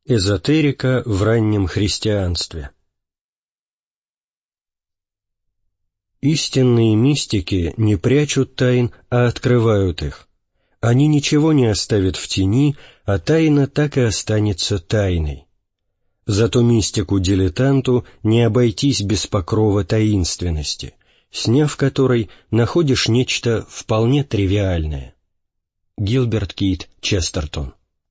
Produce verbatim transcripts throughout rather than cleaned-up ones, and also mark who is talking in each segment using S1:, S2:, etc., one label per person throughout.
S1: Эзотерика в раннем христианстве. Истинные мистики не прячут тайн, а открывают их. Они ничего не оставят в тени, а тайна так и останется тайной. Зато мистику-дилетанту не обойтись без покрова таинственности, сняв которой находишь нечто вполне тривиальное. Гилберт Кит Честертон.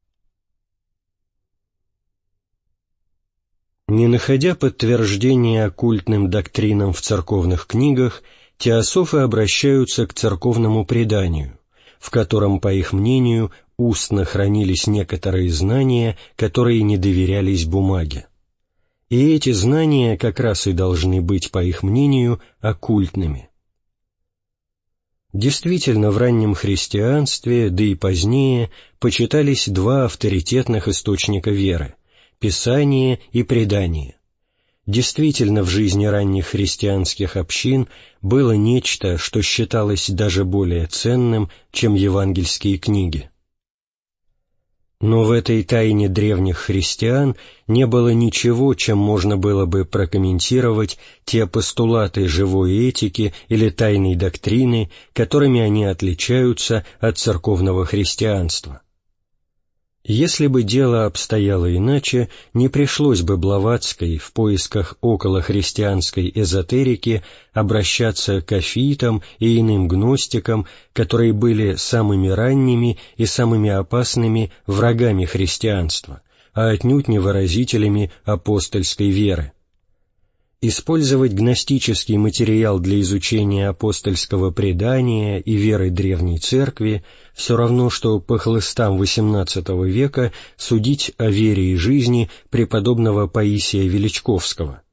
S1: Не находя подтверждения оккультным доктринам в церковных книгах, теософы обращаются к церковному преданию, в котором, по их мнению, устно хранились некоторые знания, которые не доверялись бумаге. И эти знания как раз и должны быть, по их мнению, оккультными. Действительно, в раннем христианстве, да и позднее, почитались два авторитетных источника веры — Писание и предание. Действительно, в жизни ранних христианских общин было нечто, что считалось даже более ценным, чем евангельские книги. Но в этой тайне древних христиан не было ничего, чем можно было бы прокомментировать те постулаты живой этики или тайной доктрины, которыми они отличаются от церковного христианства. Если бы дело обстояло иначе, не пришлось бы Блаватской в поисках околохристианской эзотерики обращаться к афитам и иным гностикам, которые были самыми ранними и самыми опасными врагами христианства, а отнюдь не выразителями апостольской веры. Использовать гностический материал для изучения апостольского предания и веры Древней Церкви все равно, что по хлыстам восемнадцатого века судить о вере и жизни преподобного Паисия Величковского.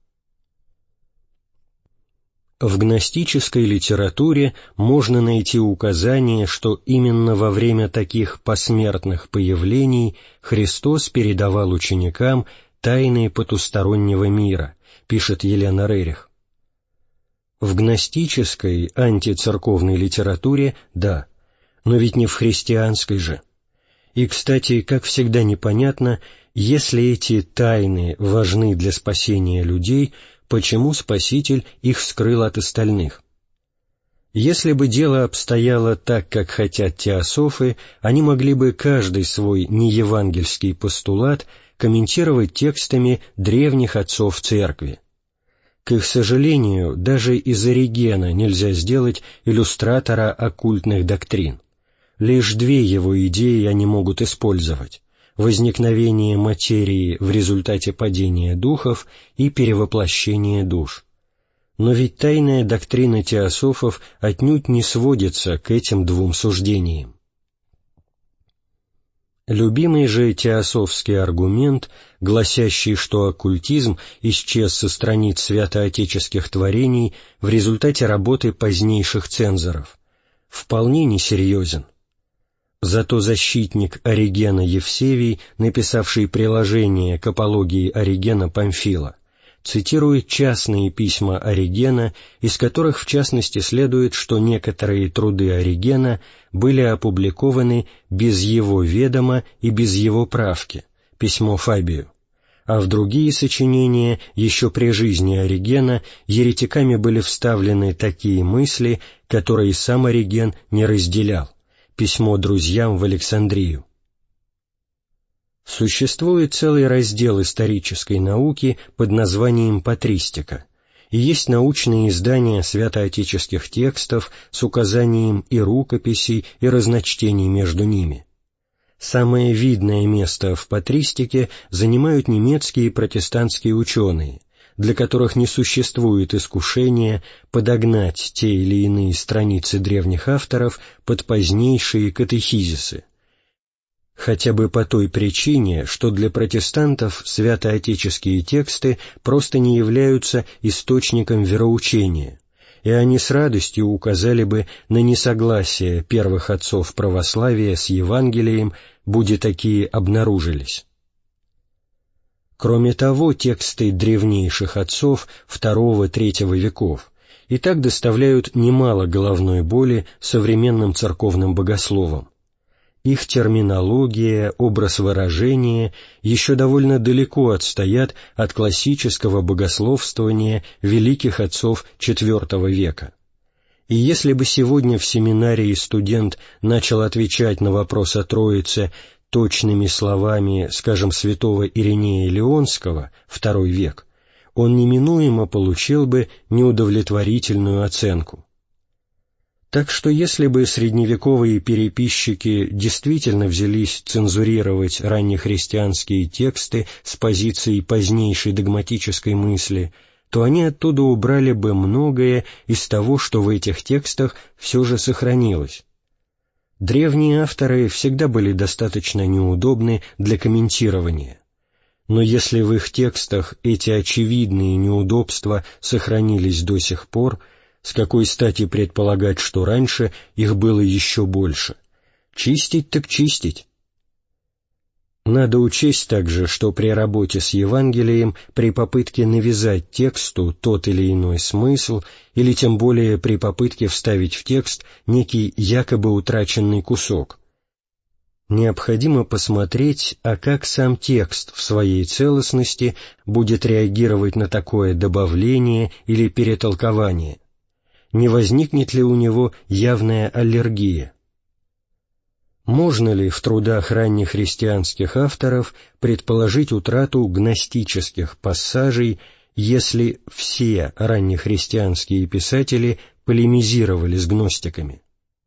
S1: В гностической литературе можно найти указание, что именно во время таких посмертных появлений Христос передавал ученикам тайны потустороннего мира, пишет Елена Рерих. В гностической, антицерковной литературе – да, но ведь не в христианской же. И, кстати, как всегда непонятно, если эти тайны важны для спасения людей, почему Спаситель их скрыл от остальных? Если бы дело обстояло так, как хотят теософы, они могли бы каждый свой неевангельский постулат комментировать текстами древних отцов Церкви. К их сожалению, даже из Оригена нельзя сделать иллюстратора оккультных доктрин. Лишь две его идеи они могут использовать — возникновение материи в результате падения духов и перевоплощение душ. Но ведь тайная доктрина теософов отнюдь не сводится к этим двум суждениям. Любимый же теософский аргумент, гласящий, что оккультизм исчез со страниц святоотеческих творений в результате работы позднейших цензоров, вполне несерьезен. Зато защитник Оригена Евсевий, написавший приложение к апологии Оригена Памфила, цитирует частные письма Оригена, из которых в частности следует, что некоторые труды Оригена были опубликованы без его ведома и без его правки, письмо Фабию, а в другие сочинения, еще при жизни Оригена, еретиками были вставлены такие мысли, которые сам Ориген не разделял, письмо друзьям в Александрию. Существует целый раздел исторической науки под названием патристика, и есть научные издания святоотеческих текстов с указанием и рукописей, и разночтений между ними. Самое видное место в патристике занимают немецкие протестантские ученые, для которых не существует искушения подогнать те или иные страницы древних авторов под позднейшие катехизисы, хотя бы по той причине, что для протестантов святоотеческие тексты просто не являются источником вероучения, и они с радостью указали бы на несогласие первых отцов православия с Евангелием, будь такие обнаружились. Кроме того, тексты древнейших отцов второго-третьего веков и так доставляют немало головной боли современным церковным богословам. Их терминология, образ выражения еще довольно далеко отстоят от классического богословствования великих отцов четвёртого века. И если бы сегодня в семинарии студент начал отвечать на вопрос о Троице точными словами, скажем, святого Иринея Леонского, второй век, он неминуемо получил бы неудовлетворительную оценку. Так что если бы средневековые переписчики действительно взялись цензурировать раннехристианские тексты с позиции позднейшей догматической мысли, то они оттуда убрали бы многое из того, что в этих текстах все же сохранилось. Древние авторы всегда были достаточно неудобны для комментирования. Но если в их текстах эти очевидные неудобства сохранились до сих пор, с какой стати предполагать, что раньше их было еще больше? Чистить так чистить. Надо учесть также, что при работе с Евангелием, при попытке навязать тексту тот или иной смысл, или тем более при попытке вставить в текст некий якобы утраченный кусок, необходимо посмотреть, а как сам текст в своей целостности будет реагировать на такое добавление или перетолкование. Не возникнет ли у него явная аллергия? Можно ли в трудах ранних христианских авторов предположить утрату гностических пассажей, если все раннехристианские писатели полемизировали с гностиками?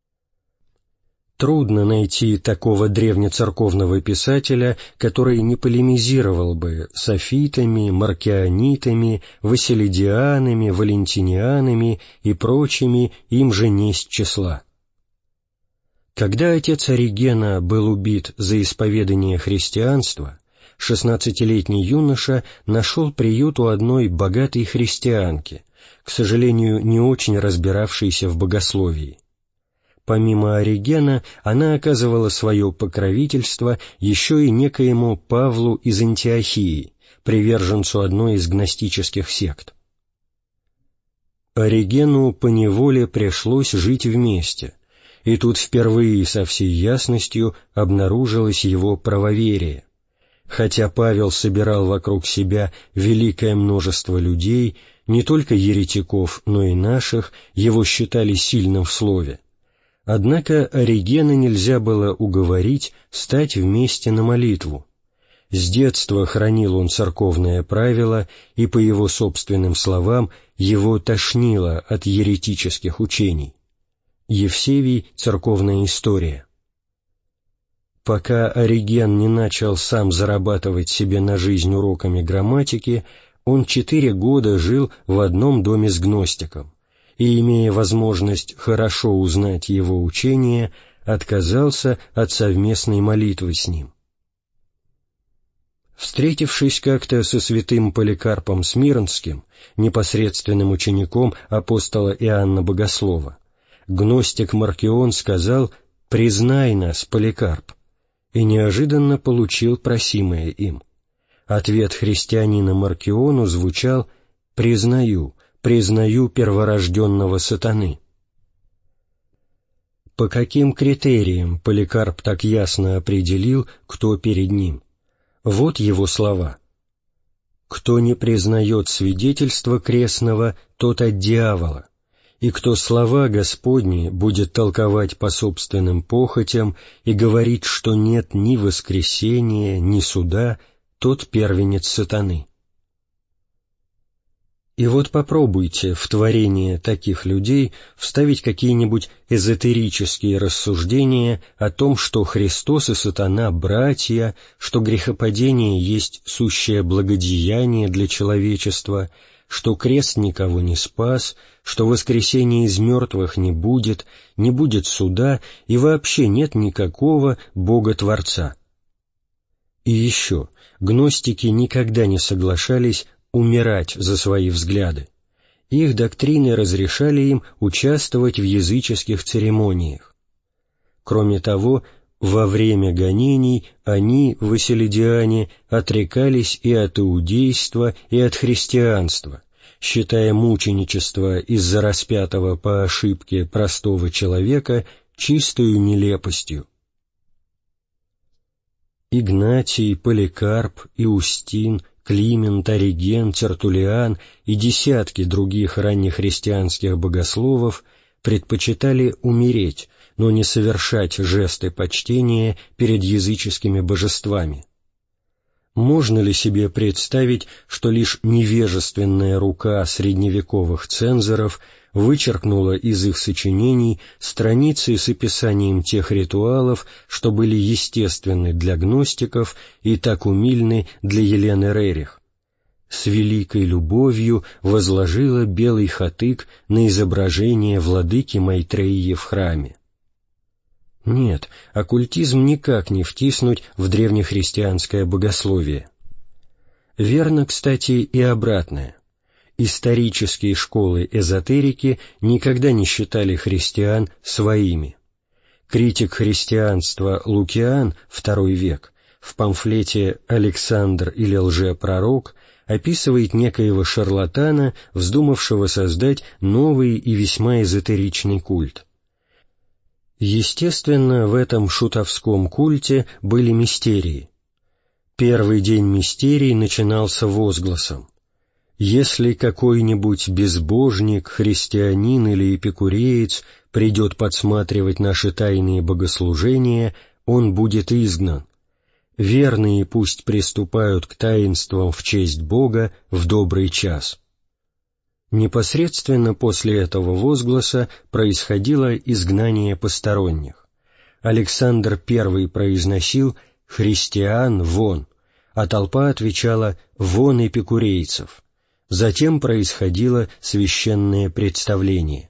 S1: Трудно найти такого древнецерковного писателя, который не полемизировал бы с софитами, маркионитами, василидианами, валентинианами и прочими им же несть числа. Когда отец Оригена был убит за исповедание христианства, шестнадцатилетний юноша нашел приют у одной богатой христианки, к сожалению, не очень разбиравшейся в богословии. Помимо Оригена, она оказывала свое покровительство еще и некоему Павлу из Антиохии, приверженцу одной из гностических сект. Оригену поневоле пришлось жить вместе, и тут впервые со всей ясностью обнаружилось его правоверие. Хотя Павел собирал вокруг себя великое множество людей, не только еретиков, но и наших, его считали сильным в слове. Однако Оригена нельзя было уговорить стать вместе на молитву. С детства хранил он церковное правило, и, по его собственным словам, его тошнило от еретических учений. Евсевий «Церковная история». Пока Ориген не начал сам зарабатывать себе на жизнь уроками грамматики, он четыре года жил в одном доме с гностиком, и, имея возможность хорошо узнать его учение, отказался от совместной молитвы с ним. Встретившись как-то со святым Поликарпом Смирнским, непосредственным учеником апостола Иоанна Богослова, гностик Маркион сказал: «Признай нас, Поликарп», и неожиданно получил просимое им. Ответ христианина Маркиону звучал: «Признаю, признаю перворожденного сатаны». По каким критериям Поликарп так ясно определил, кто перед ним? Вот его слова: «Кто не признает свидетельства крестного, тот от дьявола, и кто слова Господни будет толковать по собственным похотям и говорить, что нет ни воскресения, ни суда, тот первенец сатаны». И вот попробуйте в творение таких людей вставить какие-нибудь эзотерические рассуждения о том, что Христос и сатана — братья, что грехопадение есть сущее благодеяние для человечества, что крест никого не спас, что воскресения из мертвых не будет, не будет суда и вообще нет никакого Бога-творца. И еще, гностики никогда не соглашались умирать за свои взгляды. Их доктрины разрешали им участвовать в языческих церемониях. Кроме того, во время гонений они, василидиане, отрекались и от иудейства, и от христианства, считая мученичество из-за распятого по ошибке простого человека чистою нелепостью. Игнатий, Поликарп, Иустин, Климент, Ориген, Тертуллиан и десятки других раннехристианских богословов предпочитали умереть, но не совершать жесты почтения перед языческими божествами. Можно ли себе представить, что лишь невежественная рука средневековых цензоров вычеркнула из их сочинений страницы с описанием тех ритуалов, что были естественны для гностиков и так умильны для Елены Рерих? С великой любовью возложила белый хатык на изображение владыки Майтреи в храме. Нет, оккультизм никак не втиснуть в древнехристианское богословие. Верно, кстати, и обратное. Исторические школы эзотерики никогда не считали христиан своими. Критик христианства Лукиан, второй век, в памфлете «Александр или лжепророк» описывает некоего шарлатана, вздумавшего создать новый и весьма эзотеричный культ. Естественно, в этом шутовском культе были мистерии. Первый день мистерий начинался возгласом: «Если какой-нибудь безбожник, христианин или эпикуреец придет подсматривать наши тайные богослужения, он будет изгнан. Верные пусть приступают к таинствам в честь Бога в добрый час». Непосредственно после этого возгласа происходило изгнание посторонних. Александр Первый произносил «Христиан, вон!», а толпа отвечала «Вон эпикурейцев!». Затем происходило священное представление.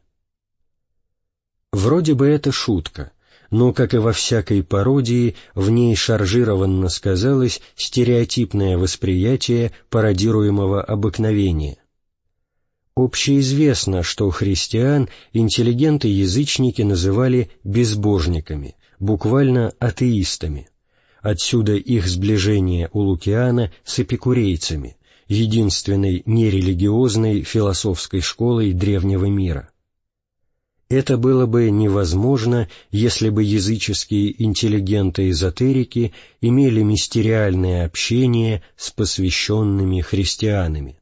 S1: Вроде бы это шутка, но, как и во всякой пародии, в ней шаржированно сказалось стереотипное восприятие пародируемого обыкновения. Общеизвестно, что христиан интеллигенты-язычники называли безбожниками, буквально атеистами. Отсюда их сближение у Лукиана с эпикурейцами, единственной нерелигиозной философской школой древнего мира. Это было бы невозможно, если бы языческие интеллигенты-эзотерики имели мистериальное общение с посвященными христианами.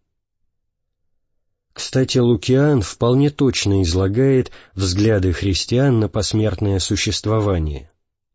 S1: Кстати, Лукиан вполне точно излагает взгляды христиан на посмертное существование.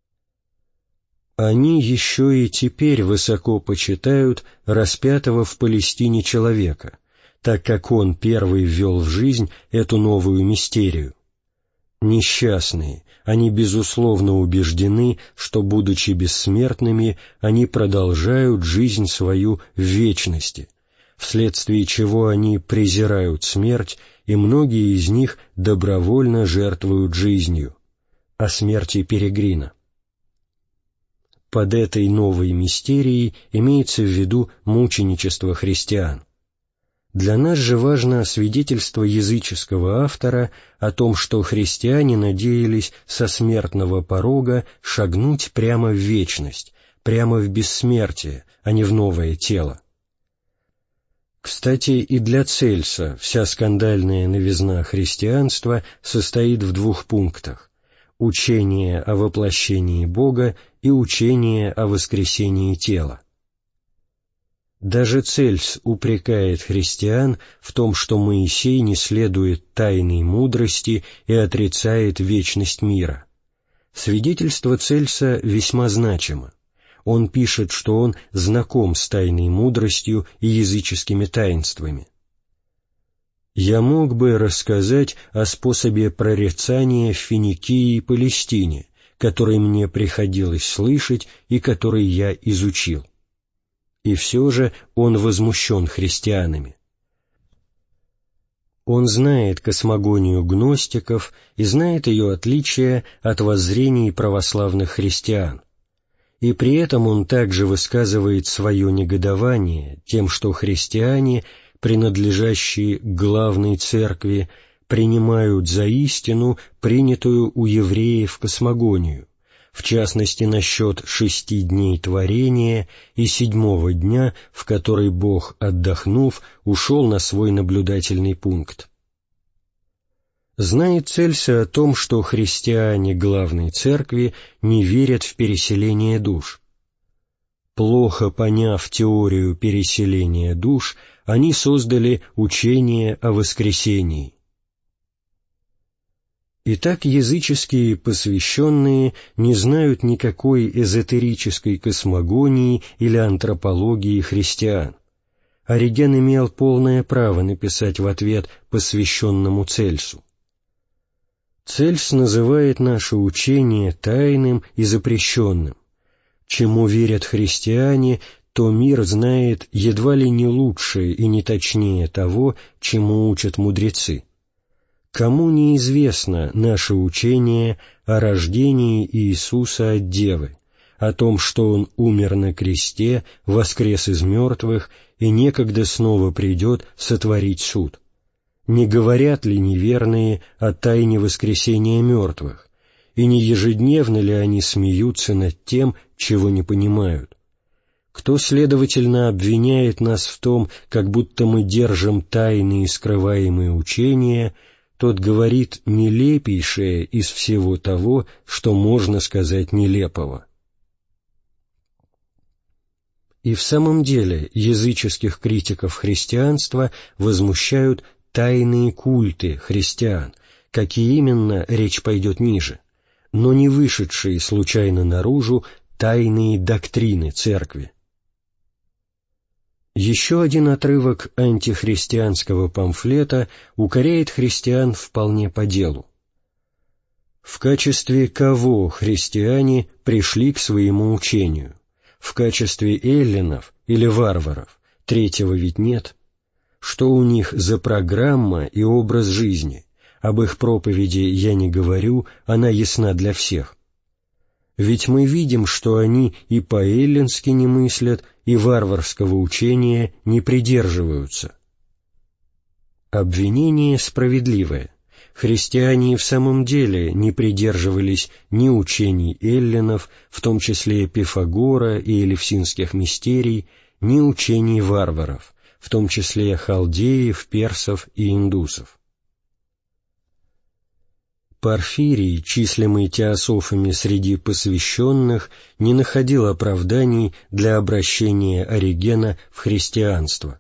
S1: Они еще и теперь высоко почитают распятого в Палестине человека, так как он первый ввел в жизнь эту новую мистерию. Несчастные, они безусловно убеждены, что, будучи бессмертными, они продолжают жизнь свою в вечности, вследствие чего они презирают смерть, и многие из них добровольно жертвуют жизнью. О смерти Перегрина. Под этой новой мистерией имеется в виду мученичество христиан. Для нас же важно свидетельство языческого автора о том, что христиане надеялись со смертного порога шагнуть прямо в вечность, прямо в бессмертие, а не в новое тело. Кстати, и для Цельса вся скандальная новизна христианства состоит в двух пунктах: учение о воплощении Бога и учение о воскресении тела. Даже Цельс упрекает христиан в том, что Моисей не следует тайной мудрости и отрицает вечность мира. Свидетельство Цельса весьма значимо. Он пишет, что он знаком с тайной мудростью и языческими таинствами. «Я мог бы рассказать о способе прорицания в Финикии и Палестине, который мне приходилось слышать и который я изучил». И все же он возмущен христианами. Он знает космогонию гностиков и знает ее отличие от воззрений православных христиан. И при этом он также высказывает свое негодование тем, что христиане, принадлежащие к главной церкви, принимают за истину принятую у евреев космогонию, в частности насчет шести дней творения и седьмого дня, в который Бог, отдохнув, ушел на свой наблюдательный пункт. Знает Цельса о том, что христиане главной церкви не верят в переселение душ. Плохо поняв теорию переселения душ, они создали учение о воскресении. Итак, языческие посвященные не знают никакой эзотерической космогонии или антропологии христиан. Ориген имел полное право написать в ответ посвященному Цельсу. Цельс называет наше учение тайным и запрещенным. Чему верят христиане, то мир знает едва ли не лучше и не точнее того, чему учат мудрецы. Кому неизвестно наше учение о рождении Иисуса от Девы, о том, что Он умер на кресте, воскрес из мертвых и некогда снова придет сотворить суд? Не говорят ли неверные о тайне воскресения мертвых, и не ежедневно ли они смеются над тем, чего не понимают? Кто, следовательно, обвиняет нас в том, как будто мы держим тайные и скрываемые учения, тот говорит нелепейшее из всего того, что можно сказать нелепого. И в самом деле языческих критиков христианства возмущают тайные культы христиан, какие именно, речь пойдет ниже, но не вышедшие случайно наружу тайные доктрины Церкви. Еще один отрывок антихристианского памфлета укоряет христиан вполне по делу. В качестве кого христиане пришли к своему учению? В качестве эллинов или варваров? Третьего ведь нет. Что у них за программа и образ жизни? Об их проповеди я не говорю, она ясна для всех. Ведь мы видим, что они и по-эллински не мыслят, и варварского учения не придерживаются. Обвинение справедливое. Христиане в самом деле не придерживались ни учений эллинов, в том числе Пифагора и элевсинских мистерий, ни учений варваров, в том числе халдеев, персов и индусов. Порфирий, числимый теософами среди посвященных, не находил оправданий для обращения Оригена в христианство.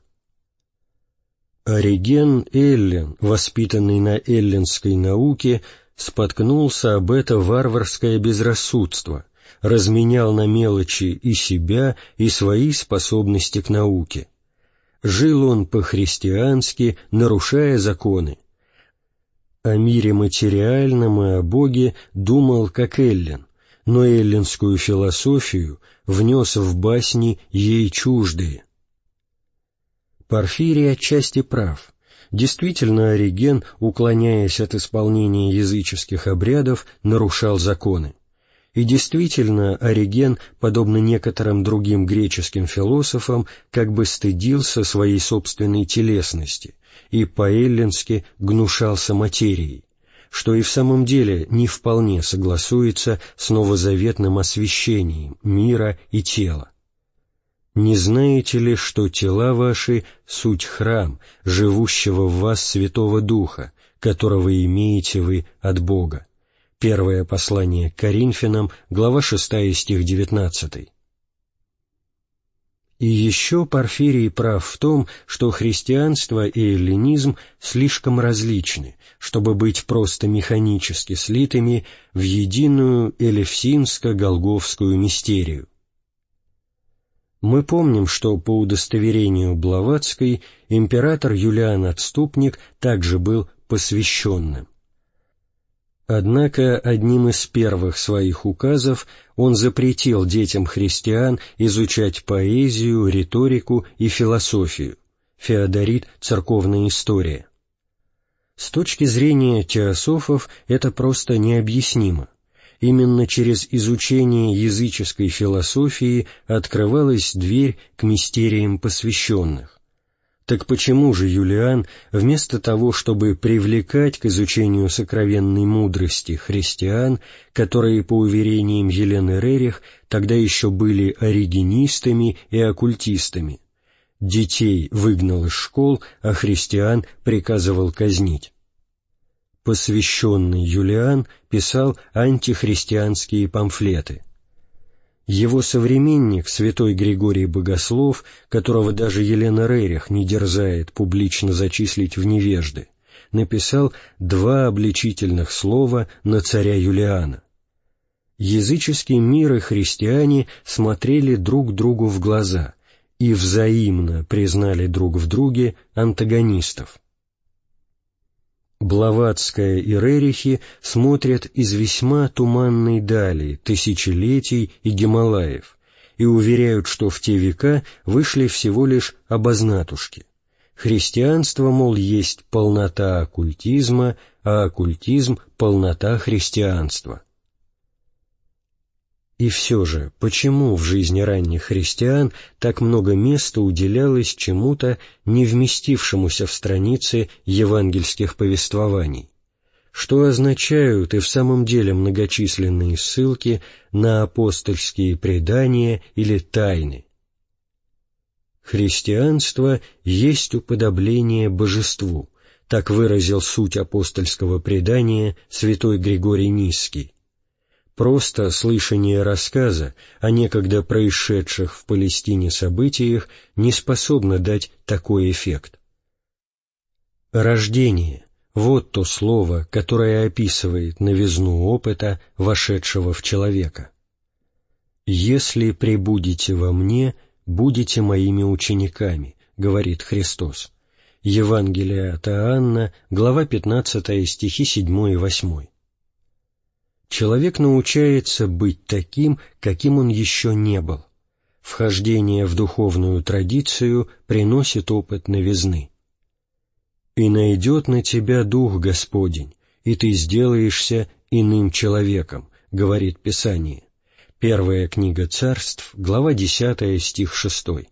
S1: Ориген эллин, воспитанный на эллинской науке, споткнулся об это варварское безрассудство, разменял на мелочи и себя, и свои способности к науке. Жил он по-христиански, нарушая законы. О мире материальном и о Боге думал как эллин, но эллинскую философию внес в басни ей чуждые. Порфирий отчасти прав. Действительно, Ориген, уклоняясь от исполнения языческих обрядов, нарушал законы. И действительно, Ориген, подобно некоторым другим греческим философам, как бы стыдился своей собственной телесности и по-эллински гнушался материей, что и в самом деле не вполне согласуется с новозаветным освящением мира и тела. «Не знаете ли, что тела ваши — суть храм, живущего в вас Святого Духа, которого имеете вы от Бога?» Первое послание к Коринфянам, глава шестая, стих девятнадцатый. И еще Порфирий прав в том, что христианство и эллинизм слишком различны, чтобы быть просто механически слитыми в единую элевсинско-голгофскую мистерию. Мы помним, что по удостоверению Блаватской император Юлиан Отступник также был посвященным. Однако одним из первых своих указов он запретил детям христиан изучать поэзию, риторику и философию. Феодорит «Церковная история». С точки зрения теософов это просто необъяснимо. Именно через изучение языческой философии открывалась дверь к мистериям посвященных. Так почему же Юлиан, вместо того, чтобы привлекать к изучению сокровенной мудрости христиан, которые, по уверениям Елены Рерих, тогда еще были оригенистами и оккультистами, детей выгнал из школ, а христиан приказывал казнить? Посвященный Юлиан писал антихристианские памфлеты. Его современник, святой Григорий Богослов, которого даже Елена Рерих не дерзает публично зачислить в невежды, написал два обличительных слова на царя Юлиана. Языческий мир и христиане смотрели друг другу в глаза и взаимно признали друг в друге антагонистов. Блаватская и Рерихи смотрят из весьма туманной дали, тысячелетий и Гималаев, и уверяют, что в те века вышли всего лишь обознатушки. Христианство, мол, есть полнота оккультизма, а оккультизм — полнота христианства. И все же, почему в жизни ранних христиан так много места уделялось чему-то, не вместившемуся в страницы евангельских повествований? Что означают и в самом деле многочисленные ссылки на апостольские предания или тайны? Христианство есть уподобление божеству, так выразил суть апостольского предания святой Григорий Нисский. Просто слышание рассказа о некогда происшедших в Палестине событиях не способно дать такой эффект. Рождение — вот то слово, которое описывает новизну опыта, вошедшего в человека. «Если пребудете во мне, будете моими учениками», — говорит Христос. Евангелие от Иоанна, глава пятнадцатая, стихи седьмой и восьмой. Человек научается быть таким, каким он еще не был. Вхождение в духовную традицию приносит опыт новизны. «И найдет на тебя Дух Господень, и ты сделаешься иным человеком», — говорит Писание. Первая книга Царств, глава десятая, стих шестой.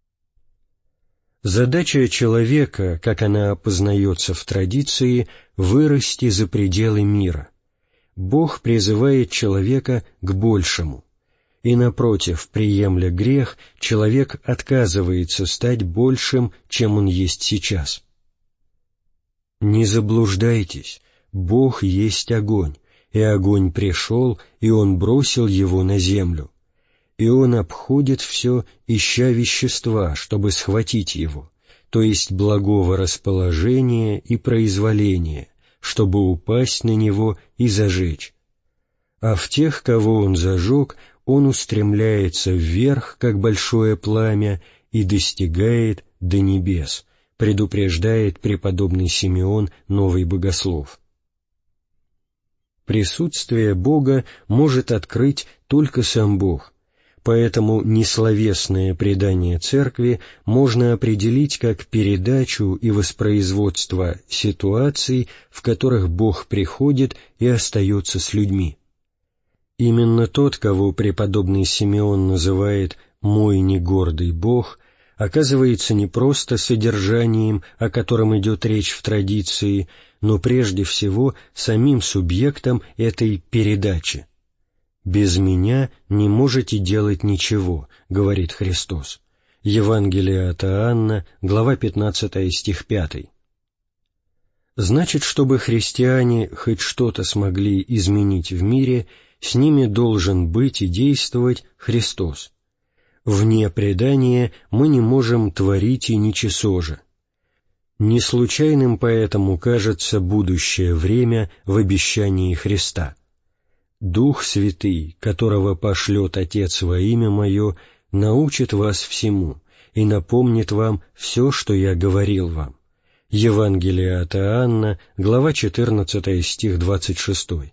S1: Задача человека, как она опознается в традиции, вырасти за пределы мира. Бог призывает человека к большему, и, напротив, приемля грех, человек отказывается стать большим, чем он есть сейчас. Не заблуждайтесь, Бог есть огонь, и огонь пришел, и Он бросил его на землю, и Он обходит все, ища вещества, чтобы схватить его, то есть благого расположения и произволения, чтобы упасть на него и зажечь. А в тех, кого он зажег, он устремляется вверх, как большое пламя, и достигает до небес, предупреждает преподобный Симеон, новый богослов. Присутствие Бога может открыть только сам Бог, поэтому несловесное предание Церкви можно определить как передачу и воспроизводство ситуаций, в которых Бог приходит и остается с людьми. Именно тот, кого преподобный Симеон называет «мой негордый Бог», оказывается не просто содержанием, о котором идет речь в традиции, но прежде всего самим субъектом этой передачи. «Без меня не можете делать ничего», — говорит Христос. Евангелие от Иоанна, глава пятнадцатая, стих пятый. Значит, чтобы христиане хоть что-то смогли изменить в мире, с ними должен быть и действовать Христос. Вне предания мы не можем творить и ничего же. Не случайным поэтому кажется будущее время в обещании Христа. «Дух Святый, которого пошлет Отец во имя Мое, научит вас всему и напомнит вам все, что Я говорил вам». Евангелие от Иоанна, глава четырнадцатая, стих двадцать шестой.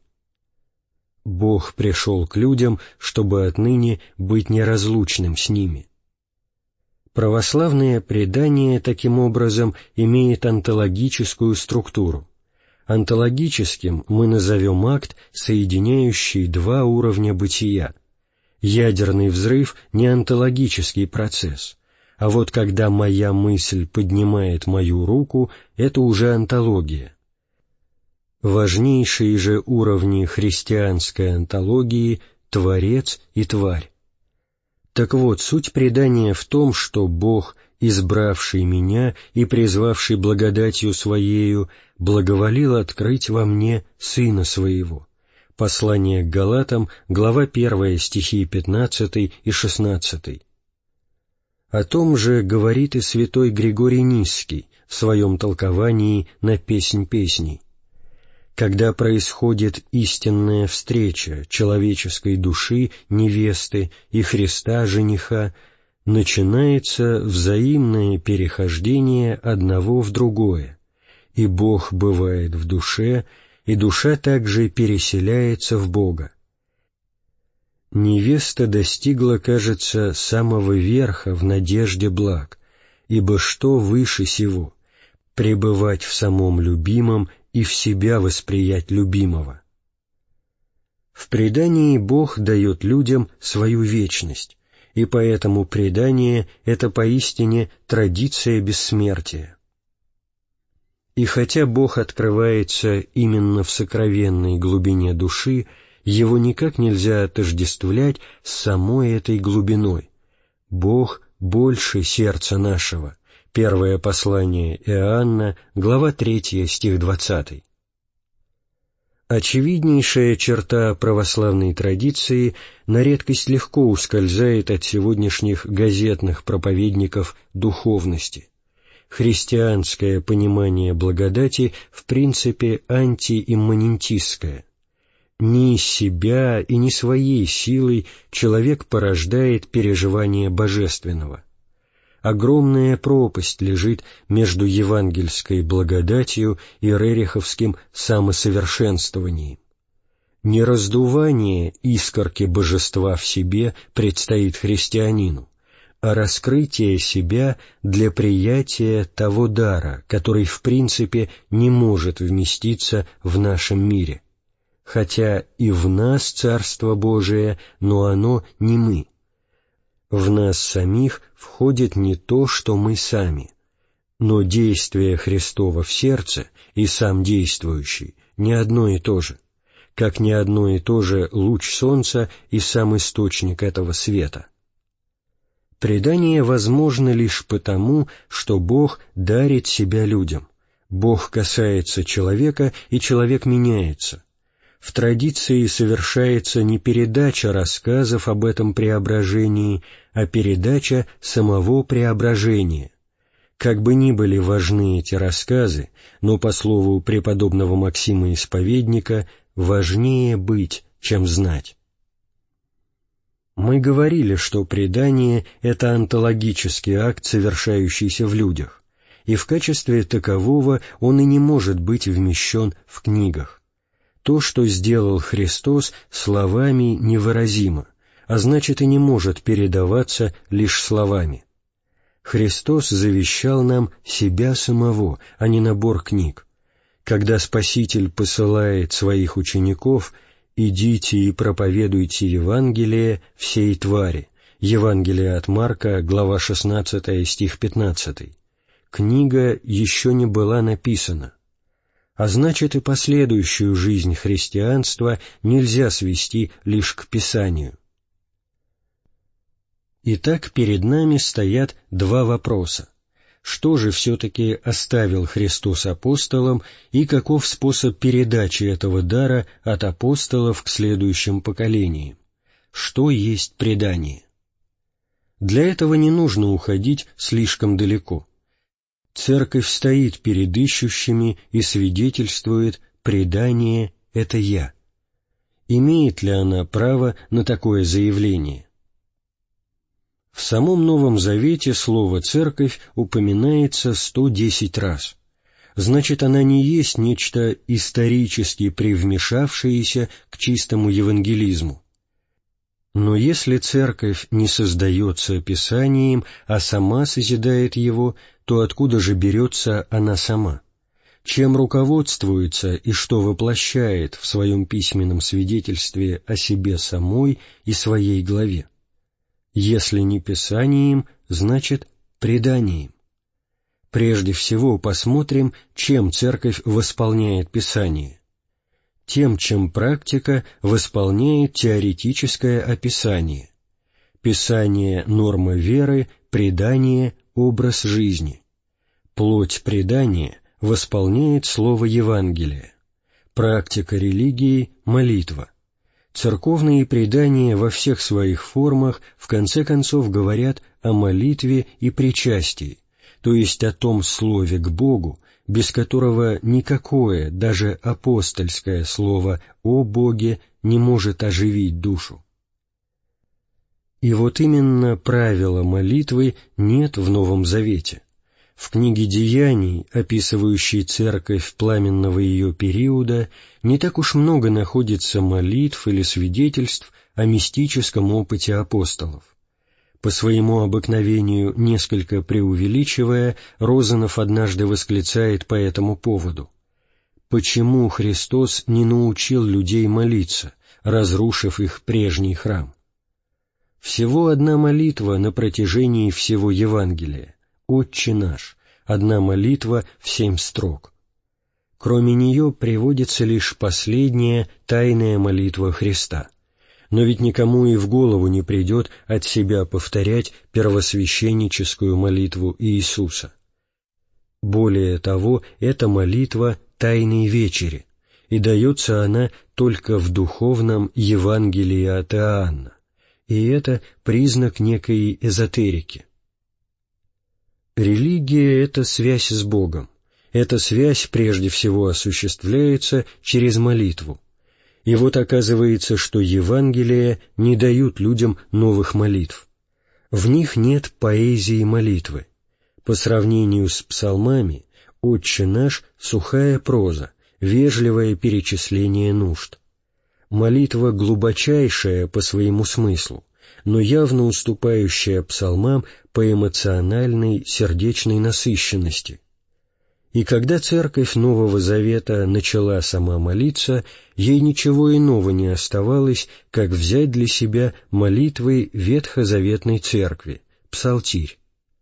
S1: Бог пришел к людям, чтобы отныне быть неразлучным с ними. Православное предание, таким образом, имеет онтологическую структуру. Онтологическим мы назовем акт, соединяющий два уровня бытия. Ядерный взрыв — не онтологический процесс, а вот когда моя мысль поднимает мою руку, это уже онтология. Важнейшие же уровни христианской онтологии — Творец и Тварь. Так вот, суть предания в том, что Бог, избравший меня и призвавший благодатью Своею, благоволил открыть во мне Сына Своего, Послание к Галатам, глава первая, стихи пятнадцатый и шестнадцатый. О том же говорит и святой Григорий Нисский в своем толковании на «Песнь песней». Когда происходит истинная встреча человеческой души, невесты, и Христа, жениха, начинается взаимное перехождение одного в другое, и Бог бывает в душе, и душа также переселяется в Бога. Невеста достигла, кажется, самого верха в надежде благ, ибо что выше сего — пребывать в самом любимом и в себя восприять любимого. В предании Бог дает людям свою вечность, и поэтому предание — это поистине традиция бессмертия. И хотя Бог открывается именно в сокровенной глубине души, Его никак нельзя отождествлять с самой этой глубиной. Бог больше сердца нашего. Первое послание Иоанна, глава третья, стих двадцатый. Очевиднейшая черта православной традиции на редкость легко ускользает от сегодняшних газетных проповедников духовности. Христианское понимание благодати в принципе антиимманентистское. Не из себя и не своей силой человек порождает переживание божественного. Огромная пропасть лежит между евангельской благодатью и рериховским самосовершенствованием. Не раздувание искорки божества в себе предстоит христианину, а раскрытие себя для приятия того дара, который в принципе не может вместиться в нашем мире. Хотя и в нас Царство Божие, но оно не мы. В нас самих входит не то, что мы сами, но действие Христово в сердце и сам действующий не одно и то же, как не одно и то же луч солнца и сам источник этого света. Предание возможно лишь потому, что Бог дарит себя людям. Бог касается человека, и человек меняется. В традиции совершается не передача рассказов об этом преображении, а передача самого преображения. Как бы ни были важны эти рассказы, но, по слову преподобного Максима Исповедника, важнее быть, чем знать. Мы говорили, что предание — это онтологический акт, совершающийся в людях, и в качестве такового он и не может быть вмещен в книгах. То, что сделал Христос, словами невыразимо, а значит и не может передаваться лишь словами. Христос завещал нам себя самого, а не набор книг. Когда Спаситель посылает своих учеников: «Идите и проповедуйте Евангелие всей твари», Евангелие от Марка, глава шестнадцатая, стих пятнадцатый, книга еще не была написана. А значит, и последующую жизнь христианства нельзя свести лишь к Писанию. Итак, перед нами стоят два вопроса. Что же все-таки оставил Христос апостолам и каков способ передачи этого дара от апостолов к следующим поколениям? Что есть предание? Для этого не нужно уходить слишком далеко. Церковь стоит перед ищущими и свидетельствует: «Предание — это я». Имеет ли она право на такое заявление? В самом Новом Завете слово «церковь» упоминается сто десять раз. Значит, она не есть нечто исторически привмешавшееся к чистому евангелизму. Но если церковь не создается Писанием, а сама созидает его, то откуда же берется она сама? Чем руководствуется и что воплощает в своем письменном свидетельстве о себе самой и своей главе? Если не Писанием, значит преданием. Прежде всего посмотрим, чем церковь восполняет Писание. Тем, чем практика восполняет теоретическое описание. Писание — норма веры, предание — образ жизни. Плоть предания восполняет слово Евангелия. Практика религии – молитва. Церковные предания во всех своих формах в конце концов говорят о молитве и причастии, то есть о том слове к Богу, без которого никакое, даже апостольское слово «о Боге» не может оживить душу. И вот именно правила молитвы нет в Новом Завете. В книге «Деяний», описывающей церковь пламенного ее периода, не так уж много находится молитв или свидетельств о мистическом опыте апостолов. По своему обыкновению, несколько преувеличивая, Розанов однажды восклицает по этому поводу: «Почему Христос не научил людей молиться, разрушив их прежний храм?» Всего одна молитва на протяжении всего Евангелия — «Отче наш», одна молитва в семь строк. Кроме нее приводится лишь последняя тайная молитва Христа. Но ведь никому и в голову не придет от себя повторять первосвященническую молитву Иисуса. Более того, эта молитва Тайной Вечери, и дается она только в духовном Евангелии от Иоанна, и это признак некой эзотерики. Религия — это связь с Богом. Эта связь прежде всего осуществляется через молитву. И вот оказывается, что Евангелия не дают людям новых молитв. В них нет поэзии молитвы. По сравнению с псалмами, «Отче наш» — сухая проза, вежливое перечисление нужд. Молитва глубочайшая по своему смыслу, но явно уступающая псалмам по эмоциональной, сердечной насыщенности. И когда Церковь Нового Завета начала сама молиться, ей ничего иного не оставалось, как взять для себя молитвы Ветхозаветной Церкви, псалтирь.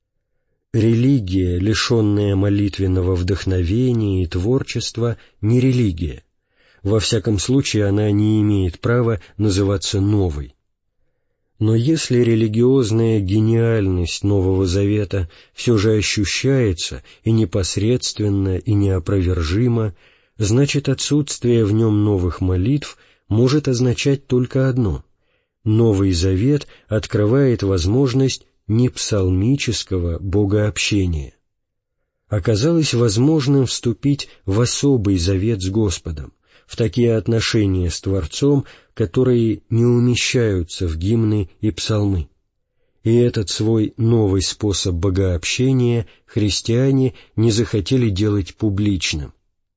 S1: Религия, лишенная молитвенного вдохновения и творчества, не религия. Во всяком случае, она не имеет права называться новой. Но если религиозная гениальность Нового Завета все же ощущается и непосредственно, и неопровержимо, значит, отсутствие в нем новых молитв может означать только одно: Новый Завет открывает возможность непсалмического богообщения. Оказалось возможным вступить в особый завет с Господом, в такие отношения с Творцом, которые не умещаются в гимны и псалмы. И этот свой новый способ богообщения христиане не захотели делать публичным.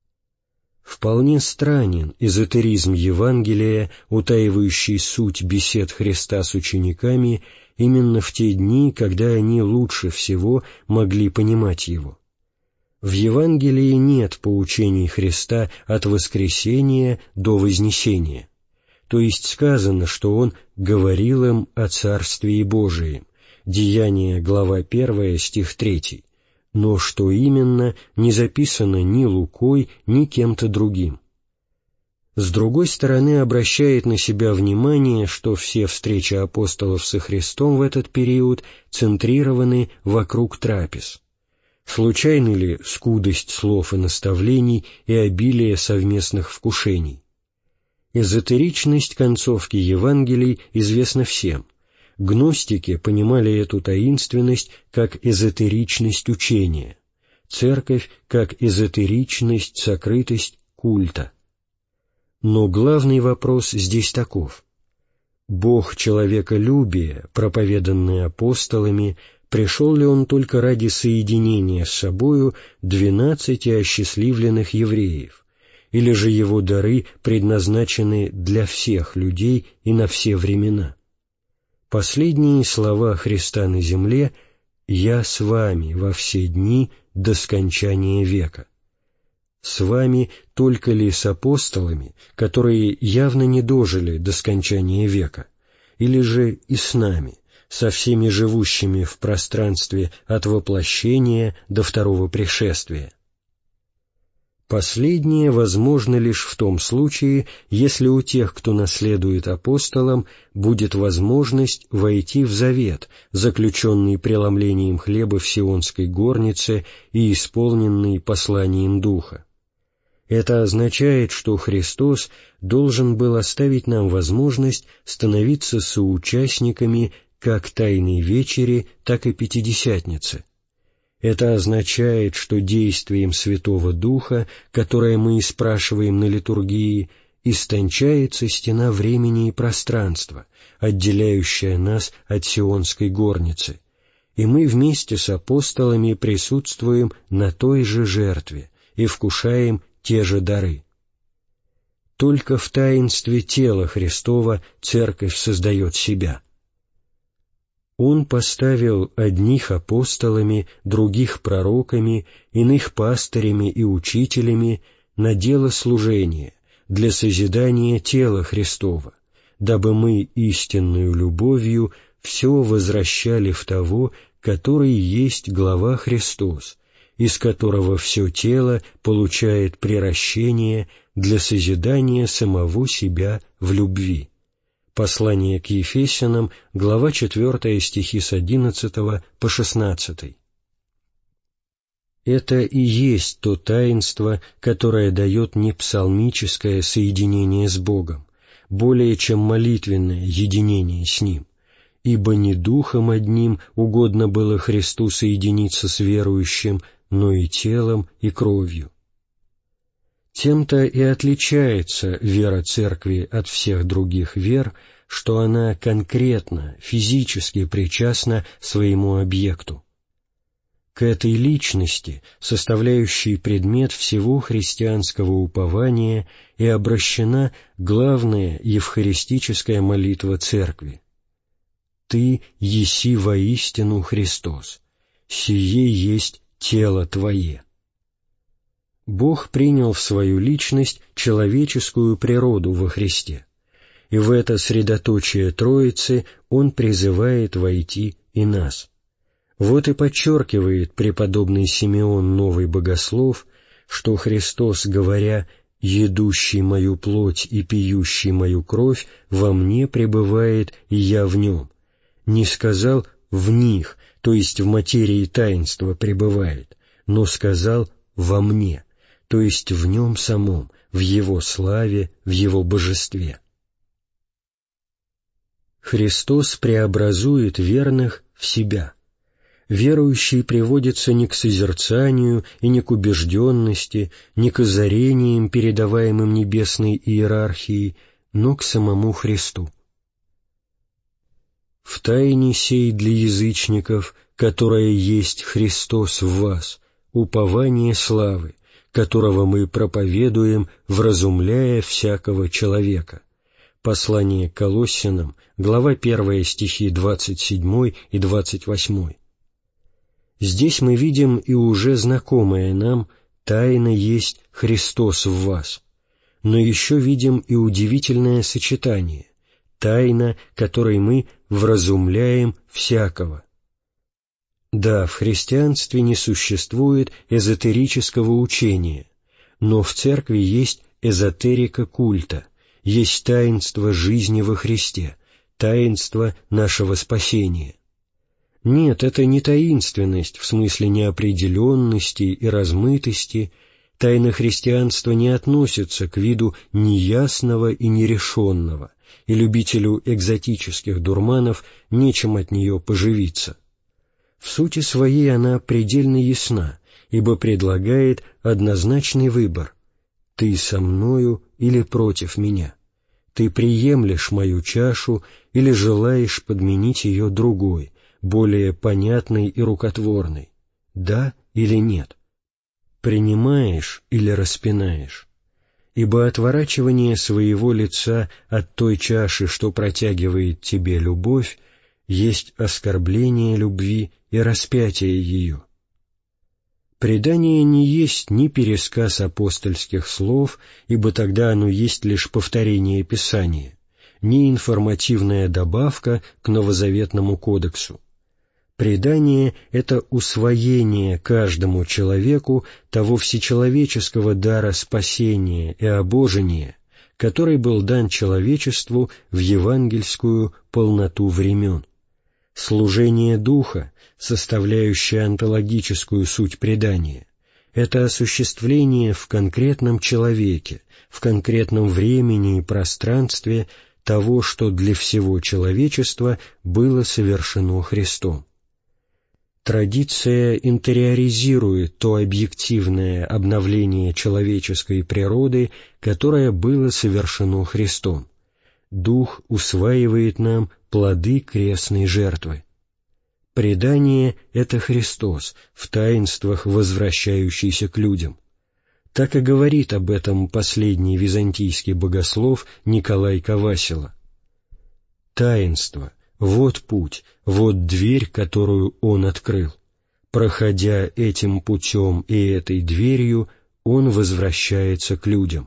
S1: Вполне странен эзотеризм Евангелия, утаивающий суть бесед Христа с учениками именно в те дни, когда они лучше всего могли понимать его. В Евангелии нет поучений Христа от воскресения до вознесения, то есть сказано, что Он говорил им о Царствии Божием, Деяния, глава первая, стих третий, но что именно, не записано ни Лукой, ни кем-то другим. С другой стороны, обращает на себя внимание, что все встречи апостолов со Христом в этот период центрированы вокруг трапез. Случайна ли скудость слов и наставлений и обилие совместных вкушений? Эзотеричность концовки Евангелий известна всем. Гностики понимали эту таинственность как эзотеричность учения, церковь как эзотеричность, сокрытость культа. Но главный вопрос здесь таков: Бог человеколюбия, проповеданный апостолами, пришел ли Он только ради соединения с собою двенадцати осчастливленных евреев, или же Его дары предназначены для всех людей и на все времена? Последние слова Христа на земле «Я с вами во все дни до скончания века». С вами только ли с апостолами, которые явно не дожили до скончания века, или же и с нами, со всеми живущими в пространстве от воплощения до второго пришествия? Последнее возможно лишь в том случае, если у тех, кто наследует апостолам, будет возможность войти в завет, заключенный преломлением хлеба в Сионской горнице и исполненный посланием Духа. Это означает, что Христос должен был оставить нам возможность становиться соучастниками как Тайной Вечери, так и Пятидесятницы. Это означает, что действием Святого Духа, которое мы испрашиваем на литургии, истончается стена времени и пространства, отделяющая нас от Сионской горницы, и мы вместе с апостолами присутствуем на той же жертве и вкушаем те же дары. Только в таинстве тела Христова Церковь создает себя. Он поставил одних апостолами, других пророками, иных пастырями и учителями на дело служения, для созидания тела Христова, дабы мы истинную любовью все возвращали в того, который есть глава Христос, из которого все тело получает приращение для созидания самого себя в любви. Послание к Ефесянам, глава четвёртая, стихи с одиннадцатого по шестнадцатый. Это и есть то таинство, которое дает не псалмическое соединение с Богом, более чем молитвенное единение с Ним, ибо не духом одним угодно было Христу соединиться с верующим, но и телом и кровью. Тем-то и отличается вера Церкви от всех других вер, что она конкретно, физически причастна своему объекту. К этой личности, составляющей предмет всего христианского упования, и обращена главная евхаристическая молитва Церкви. «Ты еси воистину Христос, сие есть тело Твое». Бог принял в свою личность человеческую природу во Христе, и в это средоточие Троицы Он призывает войти и нас. Вот и подчеркивает преподобный Симеон Новый Богослов, что Христос, говоря «едущий мою плоть и пьющий мою кровь, во мне пребывает, и я в нем», не сказал «в них», то есть в материи таинства пребывает, но сказал «во мне», то есть в нем самом, в его славе, в его божестве. Христос преобразует верных в себя. Верующий приводится не к созерцанию и не к убежденности, не к озарениям, передаваемым небесной иерархией, но к самому Христу. «В тайне сей для язычников, которая есть Христос в вас, упование славы, которого мы проповедуем, вразумляя всякого человека». Послание к Колоссянам, глава первая, стихи двадцать семь и двадцать восемь. Здесь мы видим и уже знакомое нам «тайна есть Христос в вас», но еще видим и удивительное сочетание «тайна, которой мы вразумляем всякого». Да, в христианстве не существует эзотерического учения, но в Церкви есть эзотерика культа, есть таинство жизни во Христе, таинство нашего спасения. Нет, это не таинственность в смысле неопределенности и размытости. Тайна христианства не относится к виду неясного и нерешенного, и любителю экзотических дурманов нечем от нее поживиться. В сути своей она предельно ясна, ибо предлагает однозначный выбор: «Ты со мною или против меня? Ты приемлешь мою чашу или желаешь подменить ее другой, более понятной и рукотворной? Да или нет? Принимаешь или распинаешь? Ибо отворачивание своего лица от той чаши, что протягивает тебе любовь, есть оскорбление любви и распятие ее». Предание не есть ни пересказ апостольских слов, ибо тогда оно есть лишь повторение Писания, ни информативная добавка к новозаветному кодексу. Предание — это усвоение каждому человеку того всечеловеческого дара спасения и обожения, который был дан человечеству в евангельскую полноту времен. Служение Духа, составляющее онтологическую суть предания, это осуществление в конкретном человеке, в конкретном времени и пространстве того, что для всего человечества было совершено Христом. Традиция интериоризирует то объективное обновление человеческой природы, которое было совершено Христом. Дух усваивает нам плоды крестной жертвы. Предание — это Христос, в таинствах возвращающийся к людям. Так и говорит об этом последний византийский богослов Николай Ковасила. Таинство — вот путь, вот дверь, которую он открыл. Проходя этим путем и этой дверью, он возвращается к людям.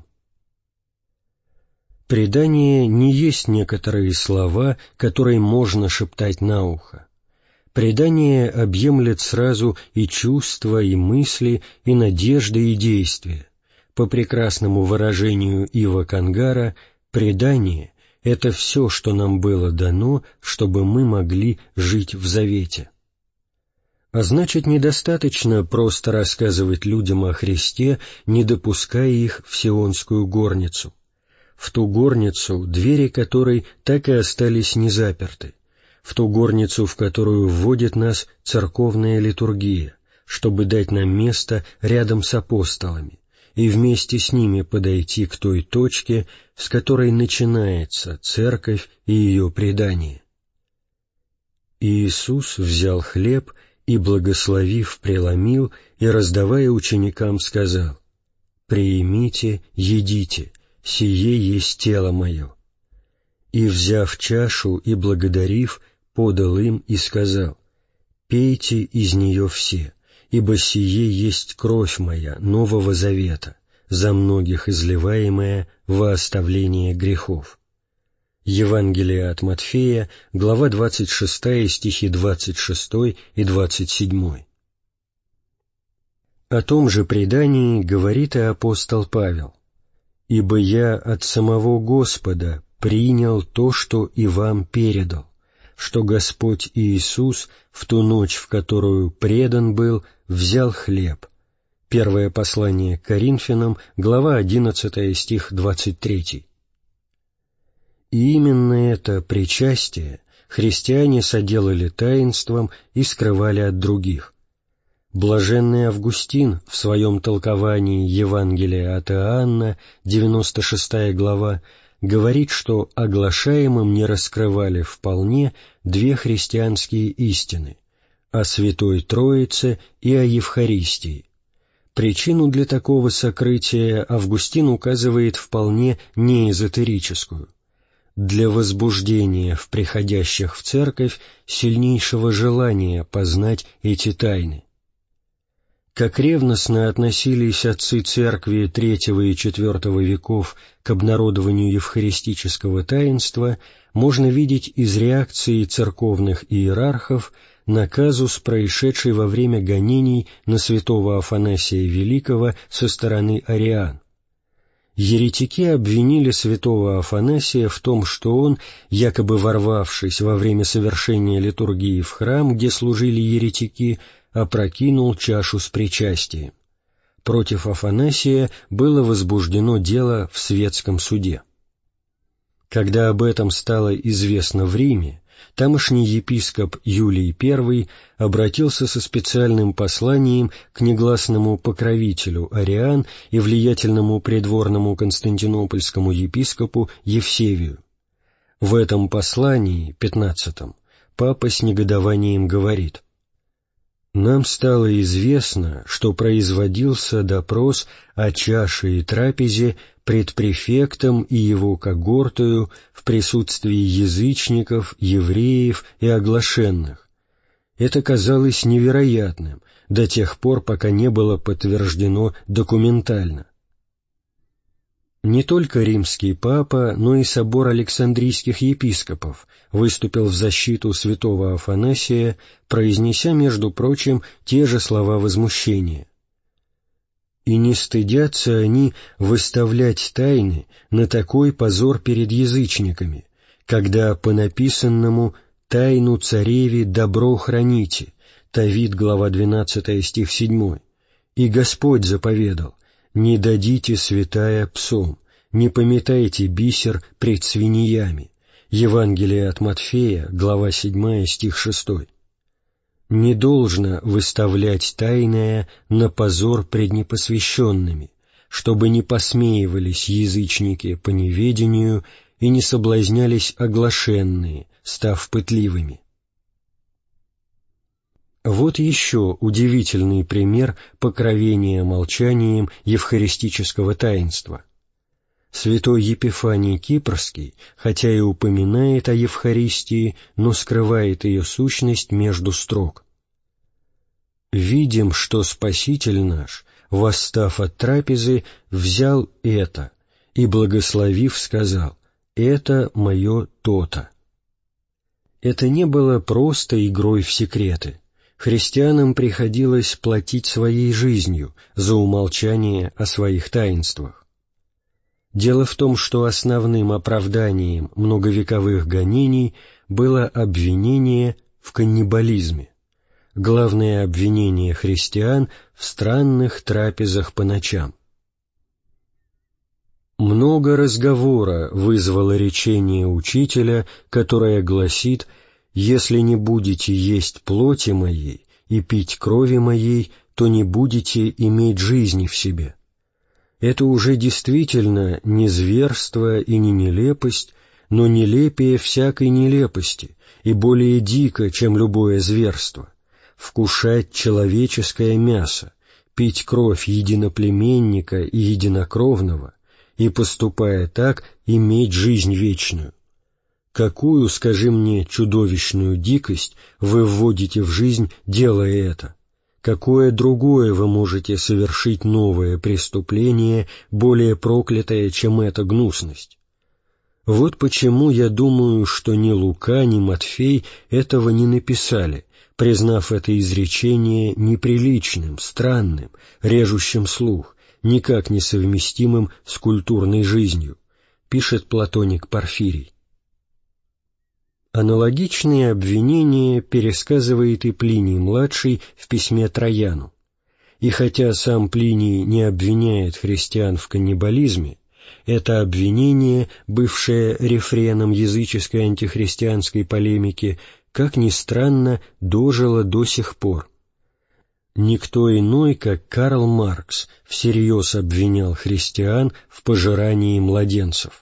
S1: Предание не есть некоторые слова, которые можно шептать на ухо. Предание объемлет сразу и чувства, и мысли, и надежды, и действия. По прекрасному выражению Ива Кангара, предание — это все, что нам было дано, чтобы мы могли жить в завете. А значит, недостаточно просто рассказывать людям о Христе, не допуская их в Сионскую горницу. В ту горницу, двери которой так и остались не заперты, в ту горницу, в которую вводит нас церковная литургия, чтобы дать нам место рядом с апостолами и вместе с ними подойти к той точке, с которой начинается церковь и ее предание. Иисус взял хлеб и, благословив, преломил и, раздавая ученикам, сказал: «Приимите, едите, сие есть тело мое». И, взяв чашу и благодарив, подал им и сказал: «Пейте из нее все, ибо сие есть кровь моя нового завета, за многих изливаемая во оставление грехов». Евангелие от Матфея, глава двадцать шестая, стихи двадцать шестой и двадцать седьмой. О том же предании говорит и апостол Павел: «Ибо я от самого Господа принял то, что и вам передал, что Господь Иисус в ту ночь, в которую предан был, взял хлеб». Первое послание к Коринфянам, глава одиннадцатая, стих двадцать третий. И именно это причастие христиане соделали таинством и скрывали от других. Блаженный Августин в своем толковании Евангелия от Иоанна, девяносто шестая глава, говорит, что оглашаемым не раскрывали вполне две христианские истины — о Святой Троице и о Евхаристии. Причину для такого сокрытия Августин указывает вполне не эзотерическую. Для возбуждения в приходящих в церковь сильнейшего желания познать эти тайны. Как ревностно относились отцы церкви третьего и четвертого веков к обнародованию евхаристического таинства, можно видеть из реакции церковных иерархов на казус, происшедший во время гонений на святого Афанасия Великого со стороны ариан. Еретики обвинили святого Афанасия в том, что он, якобы ворвавшись во время совершения литургии в храм, где служили еретики, опрокинул чашу с причастием. Против Афанасия было возбуждено дело в светском суде. Когда об этом стало известно в Риме, тамошний епископ Юлий I обратился со специальным посланием к негласному покровителю ариан и влиятельному придворному константинопольскому епископу Евсевию. В этом послании, пятнадцатом, папа с негодованием говорит: «Нам стало известно, что производился допрос о чаше и трапезе пред префектом и его когортою в присутствии язычников, евреев и оглашенных. Это казалось невероятным до тех пор, пока не было подтверждено документально». Не только римский папа, но и собор Александрийских епископов выступил в защиту святого Афанасия, произнеся, между прочим, те же слова возмущения. «И не стыдятся они выставлять тайны на такой позор перед язычниками, когда по написанному «тайну цареве добро храните», Тавит, глава двенадцатая, стих седьмой, И Господь заповедал: «Не дадите святая псом, не пометайте бисер пред свиньями». Евангелие от Матфея, глава седьмая, стих шестой. «Не должно выставлять тайное на позор пред непосвященными, чтобы не посмеивались язычники по неведению и не соблазнялись оглашенные, став пытливыми». Вот еще удивительный пример покровения молчанием евхаристического таинства. Святой Епифаний Кипрский, хотя и упоминает о Евхаристии, но скрывает ее сущность между строк. «Видим, что Спаситель наш, восстав от трапезы, взял это, и, благословив, сказал: «Это мое то-то». Это не было просто игрой в секреты. Христианам приходилось платить своей жизнью за умолчание о своих таинствах. Дело в том, что основным оправданием многовековых гонений было обвинение в каннибализме, главное обвинение христиан в странных трапезах по ночам. Много разговора вызвало речение учителя, которое гласит: «Если не будете есть плоти моей и пить крови моей, то не будете иметь жизни в себе». Это уже действительно не зверство и не нелепость, но нелепее всякой нелепости и более дико, чем любое зверство, вкушать человеческое мясо, пить кровь единоплеменника и единокровного и, поступая так, иметь жизнь вечную. Какую, скажи мне, чудовищную дикость вы вводите в жизнь, делая это? Какое другое вы можете совершить новое преступление, более проклятое, чем эта гнусность? Вот почему я думаю, что ни Лука, ни Матфей этого не написали, признав это изречение неприличным, странным, режущим слух, никак не совместимым с культурной жизнью, пишет платоник Порфирий. Аналогичные обвинения пересказывает и Плиний-младший в письме Трояну. И хотя сам Плиний не обвиняет христиан в каннибализме, это обвинение, бывшее рефреном языческой антихристианской полемики, как ни странно, дожило до сих пор. Никто иной, как Карл Маркс, всерьез обвинял христиан в пожирании младенцев.